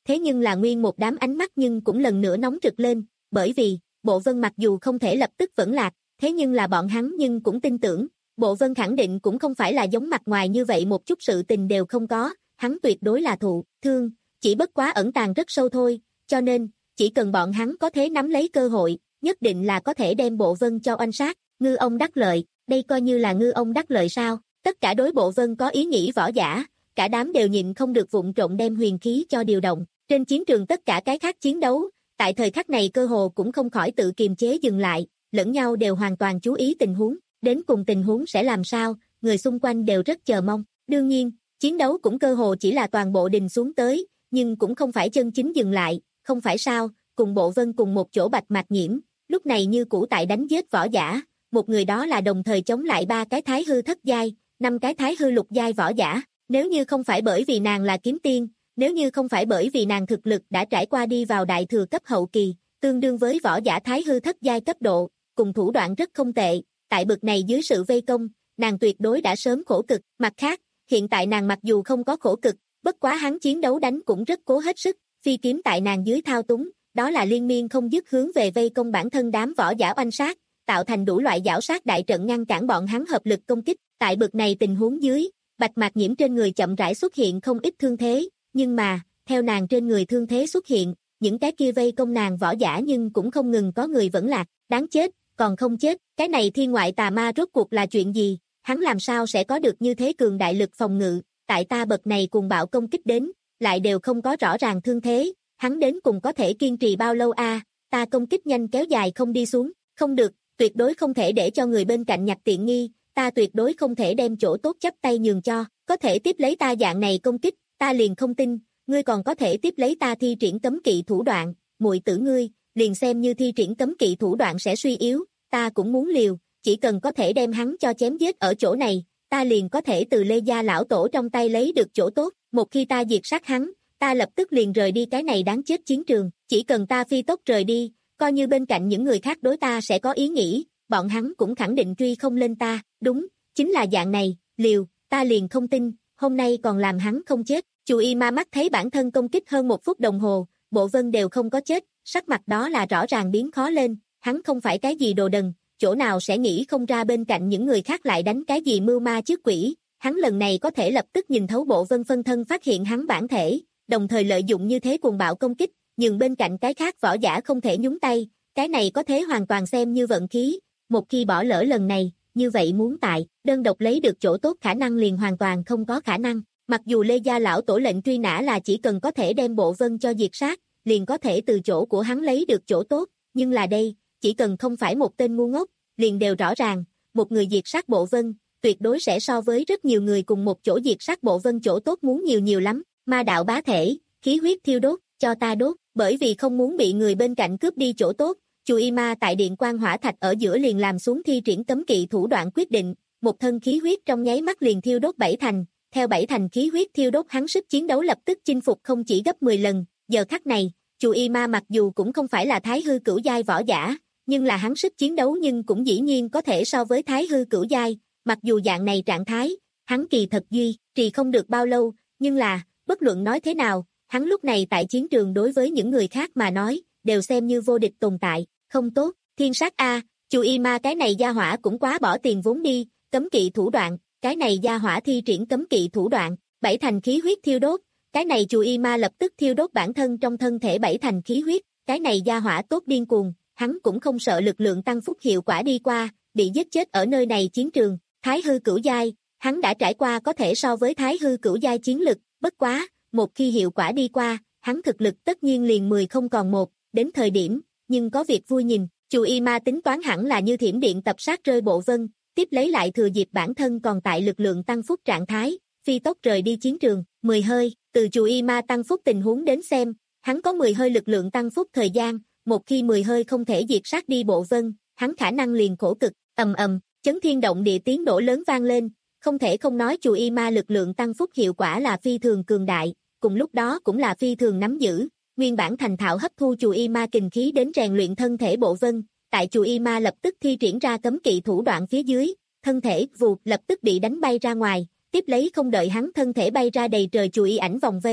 thế nhưng là nguyên một đám ánh mắt nhưng cũng lần nữa nóng rực lên, bởi vì, Bộ Vân mặc dù không thể lập tức vẫn lạc, thế nhưng là bọn hắn nhưng cũng tin tưởng, Bộ Vân khẳng định cũng không phải là giống mặt ngoài như vậy một chút sự tình đều không có, hắn tuyệt đối là thụ, thương, chỉ bất quá ẩn tàng rất sâu thôi, cho nên, chỉ cần bọn hắn có thể nắm lấy cơ hội, nhất định là có thể đem Bộ Vân cho oanh sát, ngư ông đắc lợi, đây coi như là ngư ông đắc lợi sao, tất cả đối Bộ Vân có ý nghĩ võ giả, cả đám đều nhịn không được vụng trộn đem huyền khí cho điều động, trên chiến trường tất cả cái khác chiến đấu, tại thời khắc này cơ hồ cũng không khỏi tự kiềm chế dừng lại, lẫn nhau đều hoàn toàn chú ý tình huống, đến cùng tình huống sẽ làm sao, người xung quanh đều rất chờ mong, đương nhiên, chiến đấu cũng cơ hồ chỉ là toàn bộ đình xuống tới, nhưng cũng không phải chân chính dừng lại, không phải sao, cùng Bộ Vân cùng một chỗ Bạch Mạc Nhiễm, lúc này như cũ tại đánh giết võ giả, một người đó là đồng thời chống lại ba cái thái hư thất giai, năm cái thái hư lục giai võ giả, nếu như không phải bởi vì nàng là kiếm tiên, nếu như không phải bởi vì nàng thực lực đã trải qua đi vào đại thừa cấp hậu kỳ, tương đương với võ giả thái hư thất giai cấp độ, cùng thủ đoạn rất không tệ, tại bực này dưới sự vây công, nàng tuyệt đối đã sớm khổ cực, mặt khác, hiện tại nàng mặc dù không có khổ cực, bất quá hắn chiến đấu đánh cũng rất cố hết sức, phi kiếm tại nàng dưới thao túng, đó là liên miên không dứt hướng về vây công bản thân đám võ giả oanh sát, tạo thành đủ loại giảo sát đại trận ngăn cản bọn hắn hợp lực công kích, tại bực này tình huống dưới, Bạch Mạc Nhiễm trên người chậm rãi xuất hiện không ít thương thế, nhưng mà, theo nàng trên người thương thế xuất hiện, những cái kia vây công nàng võ giả nhưng cũng không ngừng có người vẫn lạc, đáng chết, còn không chết, cái này thiên ngoại tà ma rốt cuộc là chuyện gì, hắn làm sao sẽ có được như thế cường đại lực phòng ngự, tại ta bậc này cùng bạo công kích đến, lại đều không có rõ ràng thương thế, hắn đến cùng có thể kiên trì bao lâu a? Ta công kích nhanh kéo dài không đi xuống, không được, tuyệt đối không thể để cho người bên cạnh nhặt tiện nghi, ta tuyệt đối không thể đem chỗ tốt chấp tay nhường cho, có thể tiếp lấy ta dạng này công kích, ta liền không tin, ngươi còn có thể tiếp lấy ta thi triển cấm kỵ thủ đoạn, muội tử ngươi, liền xem như thi triển cấm kỵ thủ đoạn sẽ suy yếu, ta cũng muốn liều, chỉ cần có thể đem hắn cho chém giết ở chỗ này, ta liền có thể từ Lê Gia lão tổ trong tay lấy được chỗ tốt, một khi ta diệt sát hắn, ta lập tức liền rời đi cái này đáng chết chiến trường, chỉ cần ta phi tốc rời đi, coi như bên cạnh những người khác đối ta sẽ có ý nghĩ, bọn hắn cũng khẳng định truy không lên ta, đúng, chính là dạng này, liều, ta liền không tin, hôm nay còn làm hắn không chết, Chu Y Ma mắt thấy bản thân công kích hơn một phút đồng hồ, Bộ Vân đều không có chết, sắc mặt đó là rõ ràng biến khó lên, hắn không phải cái gì đồ đần, chỗ nào sẽ nghĩ không ra bên cạnh những người khác lại đánh cái gì mưu ma trước quỷ, hắn lần này có thể lập tức nhìn thấu Bộ Vân phân thân phát hiện hắn bản thể, đồng thời lợi dụng như thế cuồng bạo công kích, nhưng bên cạnh cái khác võ giả không thể nhúng tay, cái này có thể hoàn toàn xem như vận khí, một khi bỏ lỡ lần này, như vậy muốn tại, đơn độc lấy được chỗ tốt khả năng liền hoàn toàn không có khả năng, mặc dù Lê Gia lão tổ lệnh truy nã là chỉ cần có thể đem Bộ Vân cho diệt sát, liền có thể từ chỗ của hắn lấy được chỗ tốt, nhưng là đây, chỉ cần không phải một tên ngu ngốc, liền đều rõ ràng, một người diệt sát Bộ Vân, tuyệt đối sẽ so với rất nhiều người cùng một chỗ diệt sát Bộ Vân chỗ tốt muốn nhiều nhiều lắm, ma đạo bá thể, khí huyết thiêu đốt, cho ta đốt, bởi vì không muốn bị người bên cạnh cướp đi chỗ tốt, Chu Y Ma tại điện quan hỏa thạch ở giữa liền làm xuống thi triển cấm kỵ thủ đoạn quyết định, một thân khí huyết trong nháy mắt liền thiêu đốt bảy thành, theo bảy thành khí huyết thiêu đốt hắn sức chiến đấu lập tức chinh phục không chỉ gấp mười lần, giờ khắc này, Chu Y Ma mặc dù cũng không phải là thái hư cửu giai võ giả, nhưng là hắn sức chiến đấu nhưng cũng dĩ nhiên có thể so với thái hư cửu giai, mặc dù dạng này trạng thái, hắn kỳ thật duy trì không được bao lâu, nhưng là, bất luận nói thế nào, hắn lúc này tại chiến trường đối với những người khác mà nói, đều xem như vô địch tồn tại, không tốt, thiên sát A, Chu Y Ma cái này gia hỏa cũng quá bỏ tiền vốn đi, cấm kỵ thủ đoạn, cái này gia hỏa thi triển cấm kỵ thủ đoạn, bảy thành khí huyết thiêu đốt, cái này Chu Y Ma lập tức thiêu đốt bản thân trong thân thể bảy thành khí huyết, cái này gia hỏa tốt điên cuồng, hắn cũng không sợ lực lượng tăng phúc hiệu quả đi qua, bị giết chết ở nơi này chiến trường, thái hư cửu giai, hắn đã trải qua có thể so với thái hư cửu giai chiến lực, bất quá, một khi hiệu quả đi qua, hắn thực lực tất nhiên liền mười không còn một, đến thời điểm, nhưng có việc vui nhìn, Chu Y Ma tính toán hẳn là như thiểm điện tập sát rơi Bộ Vân, tiếp lấy lại thừa dịp bản thân còn tại lực lượng tăng phúc trạng thái, phi tốc rời đi chiến trường, mười hơi, từ Chu Y Ma tăng phúc tình huống đến xem, hắn có mười hơi lực lượng tăng phúc thời gian, một khi mười hơi không thể diệt sát đi Bộ Vân, hắn khả năng liền khổ cực, ầm ầm, chấn thiên động địa tiếng nổ lớn vang lên, không thể không nói Chu Y Ma lực lượng tăng phúc hiệu quả là phi thường cường đại, cùng lúc đó cũng là phi thường nắm giữ, nguyên bản thành thạo hấp thu Chu Y Ma kình khí đến rèn luyện thân thể Bộ Vân, tại Chu Y Ma lập tức thi triển ra cấm kỵ thủ đoạn phía dưới, thân thể vụt lập tức bị đánh bay ra ngoài, tiếp lấy không đợi hắn thân thể bay ra đầy trời Chu Y ảnh vòng vây,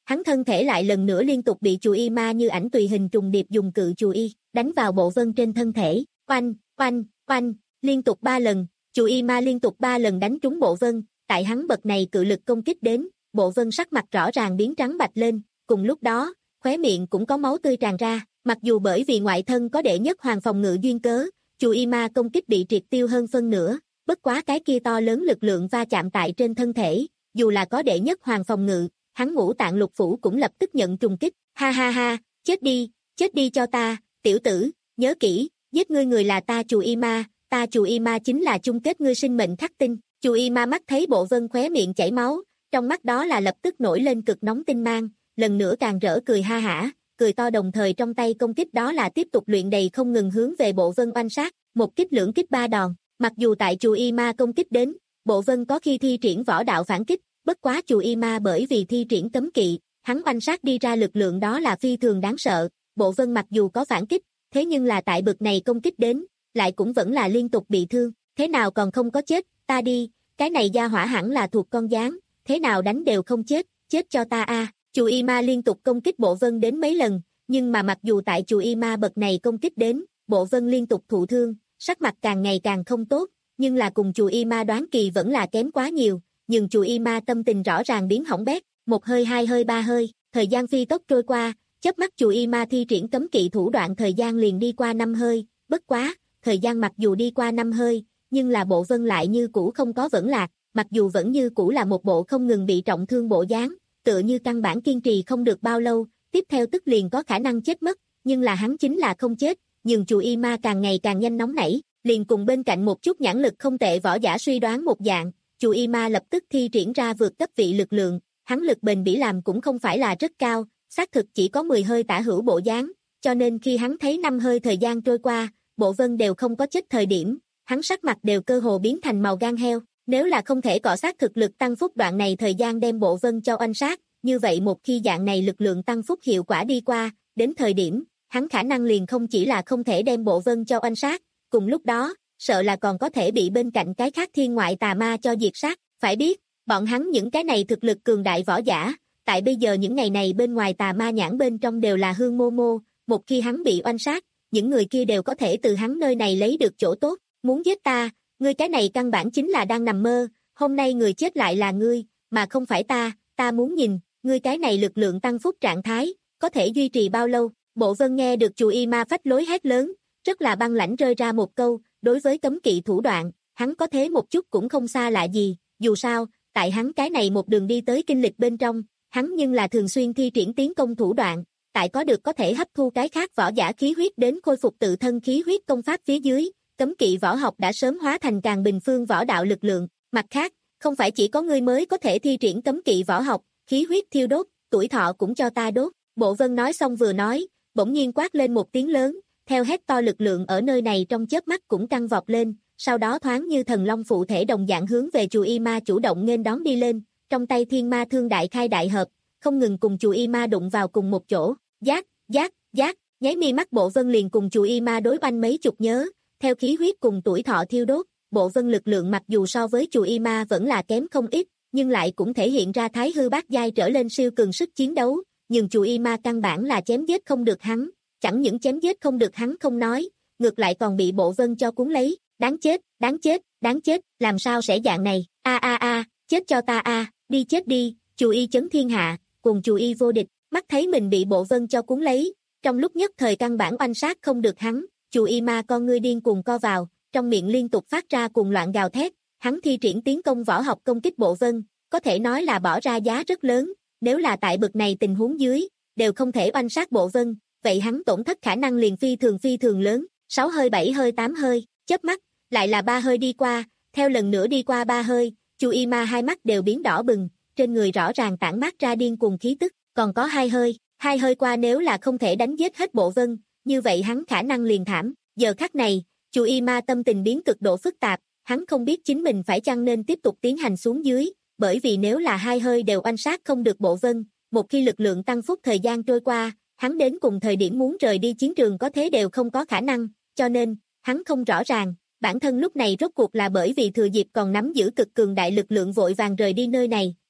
hắn thân thể lại lần nữa liên tục bị chù y ma như ảnh tùy hình trùng điệp dùng cự chù y, đánh vào Bộ Vân trên thân thể, oanh, oanh, oanh, liên tục ba lần, chù y ma liên tục ba lần đánh trúng Bộ Vân, tại hắn bậc này cự lực công kích đến, Bộ Vân sắc mặt rõ ràng biến trắng bạch lên, cùng lúc đó, khóe miệng cũng có máu tươi tràn ra, mặc dù bởi vì ngoại thân có đệ nhất hoàng phòng ngự duyên cớ, chù y ma công kích bị triệt tiêu hơn phân nửa, bất quá cái kia to lớn lực lượng va chạm tại trên thân thể, dù là có đệ nhất hoàng phòng ngự, hắn ngũ tạng lục phủ cũng lập tức nhận trùng kích, ha ha ha, chết đi, chết đi cho ta, tiểu tử, nhớ kỹ, giết ngươi người là ta chù y ma, ta chù y ma chính là chung kết ngươi sinh mệnh khắc tinh, chù y ma mắt thấy Bộ Vân khóe miệng chảy máu, trong mắt đó là lập tức nổi lên cực nóng tinh mang, lần nữa càng rỡ cười ha hả, cười to đồng thời trong tay công kích đó là tiếp tục luyện đầy không ngừng hướng về Bộ Vân oanh sát, một kích lưỡng kích ba đòn, mặc dù tại chù y ma công kích đến, Bộ Vân có khi thi triển võ đạo phản kích, bất quá chù y ma bởi vì thi triển cấm kỵ, hắn oanh sát đi ra lực lượng đó là phi thường đáng sợ, Bộ Vân mặc dù có phản kích, thế nhưng là tại bực này công kích đến, lại cũng vẫn là liên tục bị thương, thế nào còn không có chết, ta đi, cái này gia hỏa hẳn là thuộc con gián, thế nào đánh đều không chết, chết cho ta a. Chù y ma liên tục công kích Bộ Vân đến mấy lần, nhưng mà mặc dù tại chù y ma bậc này công kích đến, Bộ Vân liên tục thụ thương, sắc mặt càng ngày càng không tốt, nhưng là cùng chù y ma đoán kỳ vẫn là kém quá nhiều, nhưng chù y ma tâm tình rõ ràng biến hỏng bét, một hơi hai hơi ba hơi, thời gian phi tốc trôi qua, chớp mắt chù y ma thi triển cấm kỵ thủ đoạn thời gian liền đi qua năm hơi, bất quá, thời gian mặc dù đi qua năm hơi, nhưng là Bộ Vân lại như cũ không có vẫn lạc, mặc dù vẫn như cũ là một bộ không ngừng bị trọng thương bộ dáng, tựa như căn bản kiên trì không được bao lâu, tiếp theo tức liền có khả năng chết mất, nhưng là hắn chính là không chết, nhưng chù y ma càng ngày càng nhanh nóng nảy, liền cùng bên cạnh một chút nhãn lực không tệ võ giả suy đoán một dạng, chù y ma lập tức thi triển ra vượt cấp vị lực lượng, hắn lực bền bỉ làm cũng không phải là rất cao, xác thực chỉ có mười hơi tả hữu bộ dáng, cho nên khi hắn thấy năm hơi thời gian trôi qua, Bộ Vân đều không có chết thời điểm, hắn sắc mặt đều cơ hồ biến thành màu gan heo, nếu là không thể cọ sát thực lực tăng phúc đoạn này thời gian đem Bộ Vân cho oanh sát, như vậy một khi dạng này lực lượng tăng phúc hiệu quả đi qua, đến thời điểm, hắn khả năng liền không chỉ là không thể đem Bộ Vân cho oanh sát, cùng lúc đó, sợ là còn có thể bị bên cạnh cái khác thiên ngoại tà ma cho diệt sát, phải biết, bọn hắn những cái này thực lực cường đại võ giả, tại bây giờ những ngày này bên ngoài tà ma nhãn bên trong đều là hương mô mô, một khi hắn bị oanh sát, những người kia đều có thể từ hắn nơi này lấy được chỗ tốt, muốn giết ta, ngươi cái này căn bản chính là đang nằm mơ, hôm nay người chết lại là ngươi, mà không phải ta, ta muốn nhìn, ngươi cái này lực lượng tăng phúc trạng thái, có thể duy trì bao lâu, Bộ Vân nghe được chù y ma phách lối hét lớn, rất là băng lãnh rơi ra một câu, đối với cấm kỵ thủ đoạn, hắn có thế một chút cũng không xa lạ gì, dù sao, tại hắn cái này một đường đi tới kinh lịch bên trong, hắn nhưng là thường xuyên thi triển tiến công thủ đoạn, tại có được có thể hấp thu cái khác võ giả khí huyết đến khôi phục tự thân khí huyết công pháp phía dưới, cấm kỵ võ học đã sớm hóa thành càng bình phương võ đạo lực lượng, mặt khác, không phải chỉ có ngươi mới có thể thi triển cấm kỵ võ học, khí huyết thiêu đốt, tuổi thọ cũng cho ta đốt, Bộ Vân nói xong vừa nói, bỗng nhiên quát lên một tiếng lớn, theo hét to lực lượng ở nơi này trong chớp mắt cũng căng vọt lên, sau đó thoáng như thần long phụ thể đồng dạng hướng về chù y ma chủ động nghênh đón đi lên, trong tay thiên ma thương đại khai đại hợp, không ngừng cùng chù y ma đụng vào cùng một chỗ, giác, giác, giác, nháy mi mắt Bộ Vân liền cùng chù y ma đối oanh mấy chục nhớ, theo khí huyết cùng tuổi thọ thiêu đốt, Bộ Vân lực lượng mặc dù so với chù y ma vẫn là kém không ít, nhưng lại cũng thể hiện ra thái hư bát giai trở lên siêu cường sức chiến đấu, nhưng chù y ma căn bản là chém giết không được hắn, chẳng những chém giết không được hắn không nói, ngược lại còn bị Bộ Vân cho cuốn lấy, đáng chết, đáng chết, đáng chết, làm sao sẽ dạng này, a a a, chết cho ta a, đi chết đi, chù y chấn thiên hạ, cùng chù y vô địch, mắt thấy mình bị Bộ Vân cho cuốn lấy, trong lúc nhất thời căn bản oanh sát không được hắn, chù y ma con ngươi điên cuồng co vào, trong miệng liên tục phát ra cuồng loạn gào thét, hắn thi triển tiến công võ học công kích Bộ Vân, có thể nói là bỏ ra giá rất lớn, nếu là tại bực này tình huống dưới, đều không thể oanh sát Bộ Vân, vậy hắn tổn thất khả năng liền phi thường phi thường lớn, sáu hơi bảy hơi tám hơi, chớp mắt, lại là ba hơi đi qua, theo lần nữa đi qua ba hơi, chù y ma hai mắt đều biến đỏ bừng, trên người rõ ràng tản mát ra điên cuồng khí tức, còn có hai hơi, hai hơi qua nếu là không thể đánh giết hết Bộ Vân, như vậy hắn khả năng liền thảm, giờ khắc này, chù y ma tâm tình biến cực độ phức tạp, hắn không biết chính mình phải chăng nên tiếp tục tiến hành xuống dưới, bởi vì nếu là hai hơi đều oanh sát không được Bộ Vân, một khi lực lượng tăng phúc thời gian trôi qua, hắn đến cùng thời điểm muốn rời đi chiến trường có thế đều không có khả năng, cho nên, hắn không rõ ràng, bản thân lúc này rốt cuộc là bởi vì thừa dịp còn nắm giữ cực cường đại lực lượng vội vàng rời đi nơi này,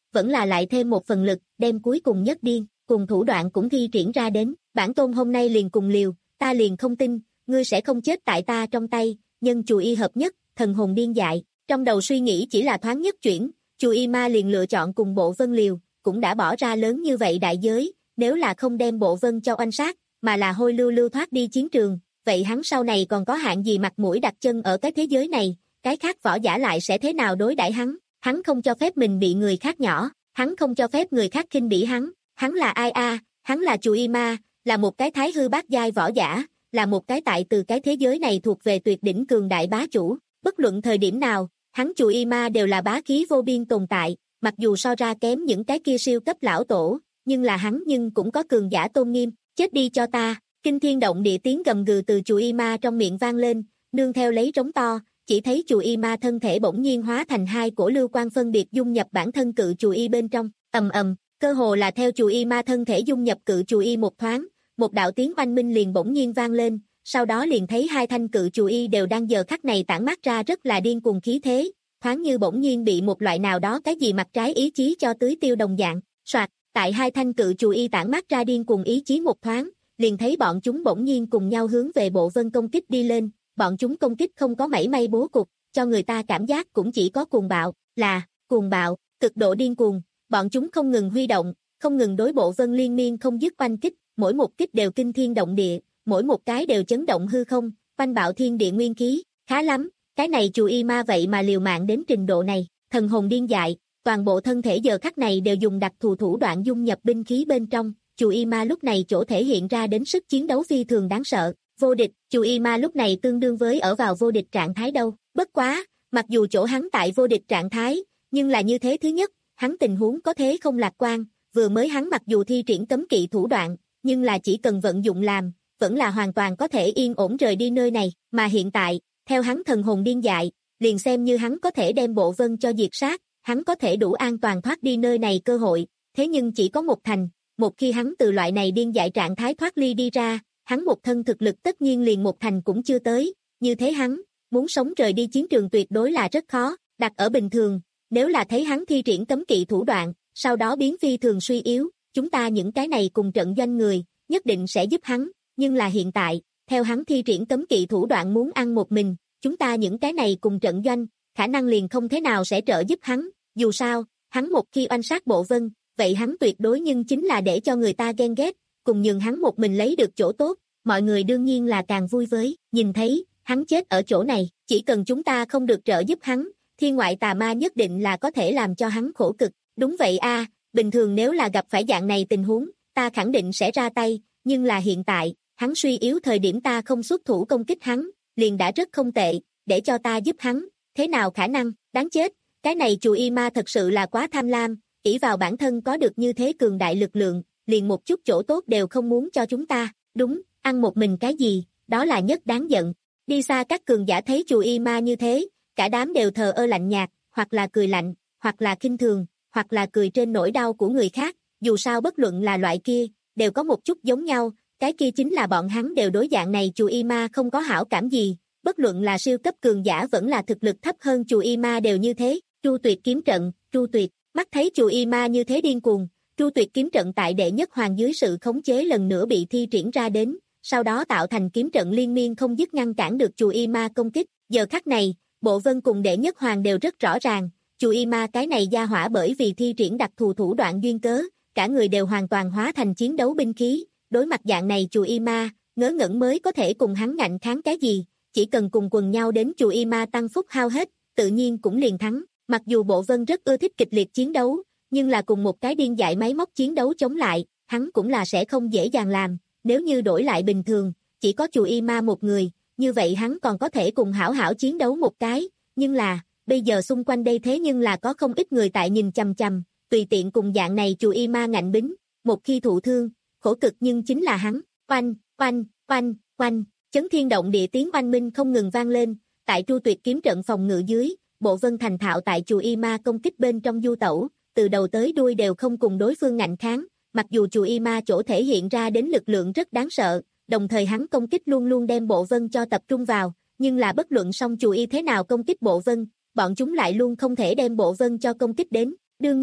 vẫn là lại thêm một phần lực, đem cuối cùng nhất điên, cùng thủ đoạn cũng thi triển ra đến, bản tôn hôm nay liền cùng liều, ta liền không tin, ngươi sẽ không chết tại ta trong tay, nhân chù y hợp nhất, thần hồn điên dại, trong đầu suy nghĩ chỉ là thoáng nhất chuyển, chù y ma liền lựa chọn cùng bộ vân liều, cũng đã bỏ ra lớn như vậy đại giới, nếu là không đem bộ vân cho oanh sát, mà là hôi lưu lưu thoát đi chiến trường, vậy hắn sau này còn có hạng gì mặt mũi đặt chân ở cái thế giới này, cái khác võ giả lại sẽ thế nào đối đãi hắn, hắn không cho phép mình bị người khác nhỏ, hắn không cho phép người khác khinh bỉ hắn, hắn là ai a, hắn là chù y ma, là một cái thái hư bát giai võ giả, là một cái tại từ cái thế giới này thuộc về tuyệt đỉnh cường đại bá chủ, bất luận thời điểm nào, hắn chù y ma đều là bá khí vô biên tồn tại, mặc dù so ra kém những cái kia siêu cấp lão tổ, nhưng là hắn nhưng cũng có cường giả tôn nghiêm, chết đi cho ta, kinh thiên động địa tiếng gầm gừ từ chù y ma trong miệng vang lên, nương theo lấy trống to, chỉ thấy chù y ma thân thể bỗng nhiên hóa thành hai cổ lưu quang phân biệt dung nhập bản thân cự chù y bên trong, ầm ầm, cơ hồ là theo chù y ma thân thể dung nhập cự chù y một thoáng, một đạo tiếng oanh minh liền bỗng nhiên vang lên, sau đó liền thấy hai thanh cự chù y đều đang giờ khắc này tản mát ra rất là điên cuồng khí thế, thoáng như bỗng nhiên bị một loại nào đó cái gì mặt trái ý chí cho tưới tiêu đồng dạng, soạt, tại hai thanh cự chù y tản mát ra điên cuồng ý chí một thoáng, liền thấy bọn chúng bỗng nhiên cùng nhau hướng về bộ vân công kích đi lên, bọn chúng công kích không có mảy may bố cục, cho người ta cảm giác cũng chỉ có cuồng bạo, là, cuồng bạo, cực độ điên cuồng, bọn chúng không ngừng huy động, không ngừng đối bộ vân liên miên không dứt oanh kích, mỗi một kích đều kinh thiên động địa, mỗi một cái đều chấn động hư không, oanh bạo thiên địa nguyên khí, khá lắm, cái này chù y ma vậy mà liều mạng đến trình độ này, thần hồn điên dại, toàn bộ thân thể giờ khắc này đều dùng đặc thù thủ đoạn dung nhập binh khí bên trong, chù y ma lúc này chỗ thể hiện ra đến sức chiến đấu phi thường đáng sợ, vô địch, chù y ma lúc này tương đương với ở vào vô địch trạng thái đâu, bất quá, mặc dù chỗ hắn tại vô địch trạng thái, nhưng là như thế thứ nhất, hắn tình huống có thế không lạc quan, vừa mới hắn mặc dù thi triển cấm kỵ thủ đoạn, nhưng là chỉ cần vận dụng làm, vẫn là hoàn toàn có thể yên ổn rời đi nơi này, mà hiện tại, theo hắn thần hồn điên dại, liền xem như hắn có thể đem bộ vân cho diệt sát, hắn có thể đủ an toàn thoát đi nơi này cơ hội, thế nhưng chỉ có một thành, một khi hắn từ loại này điên dại trạng thái thoát ly đi ra, hắn một thân thực lực tất nhiên liền một thành cũng chưa tới, như thế hắn, muốn sống rời đi chiến trường tuyệt đối là rất khó, đặt ở bình thường, nếu là thấy hắn thi triển cấm kỵ thủ đoạn, sau đó biến phi thường suy yếu, chúng ta những cái này cùng trận doanh người, nhất định sẽ giúp hắn, nhưng là hiện tại, theo hắn thi triển cấm kỵ thủ đoạn muốn ăn một mình, chúng ta những cái này cùng trận doanh, khả năng liền không thế nào sẽ trợ giúp hắn, dù sao, hắn một khi oanh sát bộ vân, vậy hắn tuyệt đối nhưng chính là để cho người ta ghen ghét, cùng nhường hắn một mình lấy được chỗ tốt, mọi người đương nhiên là càng vui với, nhìn thấy, hắn chết ở chỗ này, chỉ cần chúng ta không được trợ giúp hắn, thiên ngoại tà ma nhất định là có thể làm cho hắn khổ cực, đúng vậy a, bình thường nếu là gặp phải dạng này tình huống, ta khẳng định sẽ ra tay, nhưng là hiện tại, hắn suy yếu thời điểm ta không xuất thủ công kích hắn, liền đã rất không tệ, để cho ta giúp hắn, thế nào khả năng, đáng chết, cái này chù y ma thật sự là quá tham lam, ỷ vào bản thân có được như thế cường đại lực lượng, liền một chút chỗ tốt đều không muốn cho chúng ta, đúng, ăn một mình cái gì, đó là nhất đáng giận, đi xa các cường giả thấy chù y ma như thế, cả đám đều thờ ơ lạnh nhạt, hoặc là cười lạnh, hoặc là khinh thường, hoặc là cười trên nỗi đau của người khác, dù sao bất luận là loại kia, đều có một chút giống nhau, cái kia chính là bọn hắn đều đối dạng này chù y ma không có hảo cảm gì, bất luận là siêu cấp cường giả vẫn là thực lực thấp hơn chù y ma đều như thế, Tru Tuyệt kiếm trận, Tru Tuyệt, mắt thấy chù y ma như thế điên cuồng, Tru Tuyệt kiếm trận tại đệ nhất hoàng dưới sự khống chế lần nữa bị thi triển ra đến, sau đó tạo thành kiếm trận liên miên không dứt ngăn cản được chù y ma công kích, giờ khắc này, Bộ Vân cùng đệ nhất hoàng đều rất rõ ràng, chù y ma cái này gia hỏa bởi vì thi triển đặc thù thủ đoạn duyên cớ, cả người đều hoàn toàn hóa thành chiến đấu binh khí, đối mặt dạng này chù y ma, ngớ ngẩn mới có thể cùng hắn ngạnh kháng cái gì, chỉ cần cùng quần nhau đến chù y ma tăng phúc hao hết, tự nhiên cũng liền thắng, mặc dù Bộ Vân rất ưa thích kịch liệt chiến đấu, nhưng là cùng một cái điên dại máy móc chiến đấu chống lại, hắn cũng là sẽ không dễ dàng làm, nếu như đổi lại bình thường, chỉ có chù y ma một người, như vậy hắn còn có thể cùng hảo hảo chiến đấu một cái, nhưng là, bây giờ xung quanh đây thế nhưng là có không ít người tại nhìn chằm chằm, tùy tiện cùng dạng này chù y ma ngạnh bính, một khi thụ thương, khổ cực nhưng chính là hắn, oanh, oanh, oanh, oanh, chấn thiên động địa tiếng oanh minh không ngừng vang lên, tại Tru Tuyệt kiếm trận phòng ngự dưới, Bộ Vân thành thạo tại chù y ma công kích bên trong du tẩu, từ đầu tới đuôi đều không cùng đối phương ngạnh kháng, mặc dù chù y ma chỗ thể hiện ra đến lực lượng rất đáng sợ, đồng thời hắn công kích luôn luôn đem Bộ Vân cho tập trung vào, nhưng là bất luận song chù y thế nào công kích Bộ Vân, bọn chúng lại luôn không thể đem Bộ Vân cho công kích đến, đương nhiên,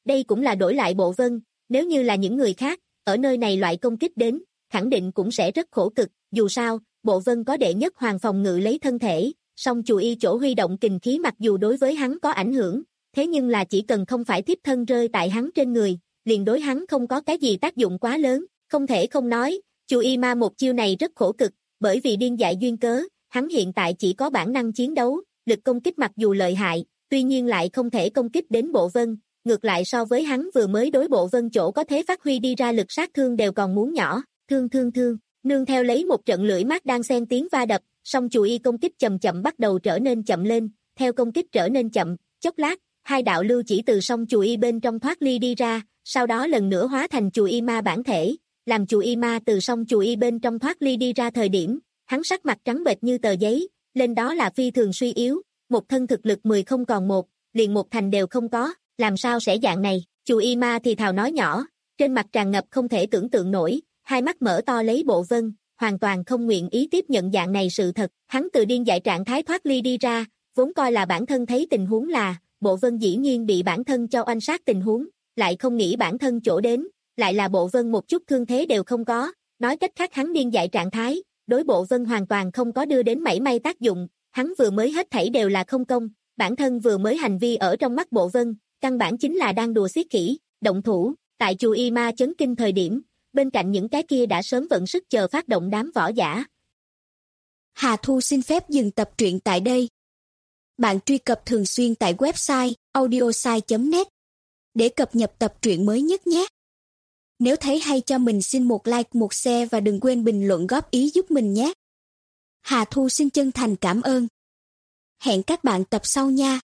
đây cũng là đổi lại Bộ Vân, nếu như là những người khác, ở nơi này loại công kích đến, khẳng định cũng sẽ rất khổ cực, dù sao, Bộ Vân có đệ nhất hoàng phòng ngự lấy thân thể, song Chù Y chỗ huy động kình khí mặc dù đối với hắn có ảnh hưởng, thế nhưng là chỉ cần không phải thiếp thân rơi tại hắn trên người, liền đối hắn không có cái gì tác dụng quá lớn, không thể không nói, Chù Y ma một chiêu này rất khổ cực, bởi vì điên dại duyên cớ, hắn hiện tại chỉ có bản năng chiến đấu, lực công kích mặc dù lợi hại, tuy nhiên lại không thể công kích đến Bộ Vân, ngược lại so với hắn vừa mới đối Bộ Vân chỗ có thể phát huy đi ra lực sát thương đều còn muốn nhỏ, thương thương thương, nương theo lấy một trận lưỡi mát đang xen tiếng va đập, song Chù Y công kích chậm chậm bắt đầu trở nên chậm lên, theo công kích trở nên chậm, chốc lát, hai đạo lưu chỉ từ song Chù Y bên trong thoát ly đi ra, sau đó lần nữa hóa thành Chù Y ma bản thể, làm Chù Y ma từ song Chù Y bên trong thoát ly đi ra thời điểm, hắn sắc mặt trắng bệch như tờ giấy, lên đó là phi thường suy yếu, một thân thực lực mười không còn một, liền một thành đều không có, làm sao sẽ dạng này, Chù Y ma thì thào nói nhỏ, trên mặt tràn ngập không thể tưởng tượng nổi, hai mắt mở to lấy Bộ Vân, hoàn toàn không nguyện ý tiếp nhận dạng này sự thật, hắn từ điên dại trạng thái thoát ly đi ra, vốn coi là bản thân thấy tình huống là, Bộ Vân dĩ nhiên bị bản thân cho oanh sát tình huống, lại không nghĩ bản thân chỗ đến, lại là Bộ Vân một chút thương thế đều không có, nói cách khác hắn điên dại trạng thái, đối Bộ Vân hoàn toàn không có đưa đến mảy may tác dụng, hắn vừa mới hết thảy đều là không công, bản thân vừa mới hành vi ở trong mắt Bộ Vân, căn bản chính là đang đùa xiết kỹ, động thủ, tại Chù Y ma chấn kinh thời điểm, bên cạnh những cái kia đã sớm vận sức chờ phát động đám võ giả. Hà Thu xin phép dừng tập truyện tại đây. Bạn truy cập thường xuyên tại website audiosai chấm net để cập nhật tập truyện mới nhất nhé. Nếu thấy hay cho mình xin một like, một share và đừng quên bình luận góp ý giúp mình nhé. Hà Thu xin chân thành cảm ơn. Hẹn các bạn tập sau nha.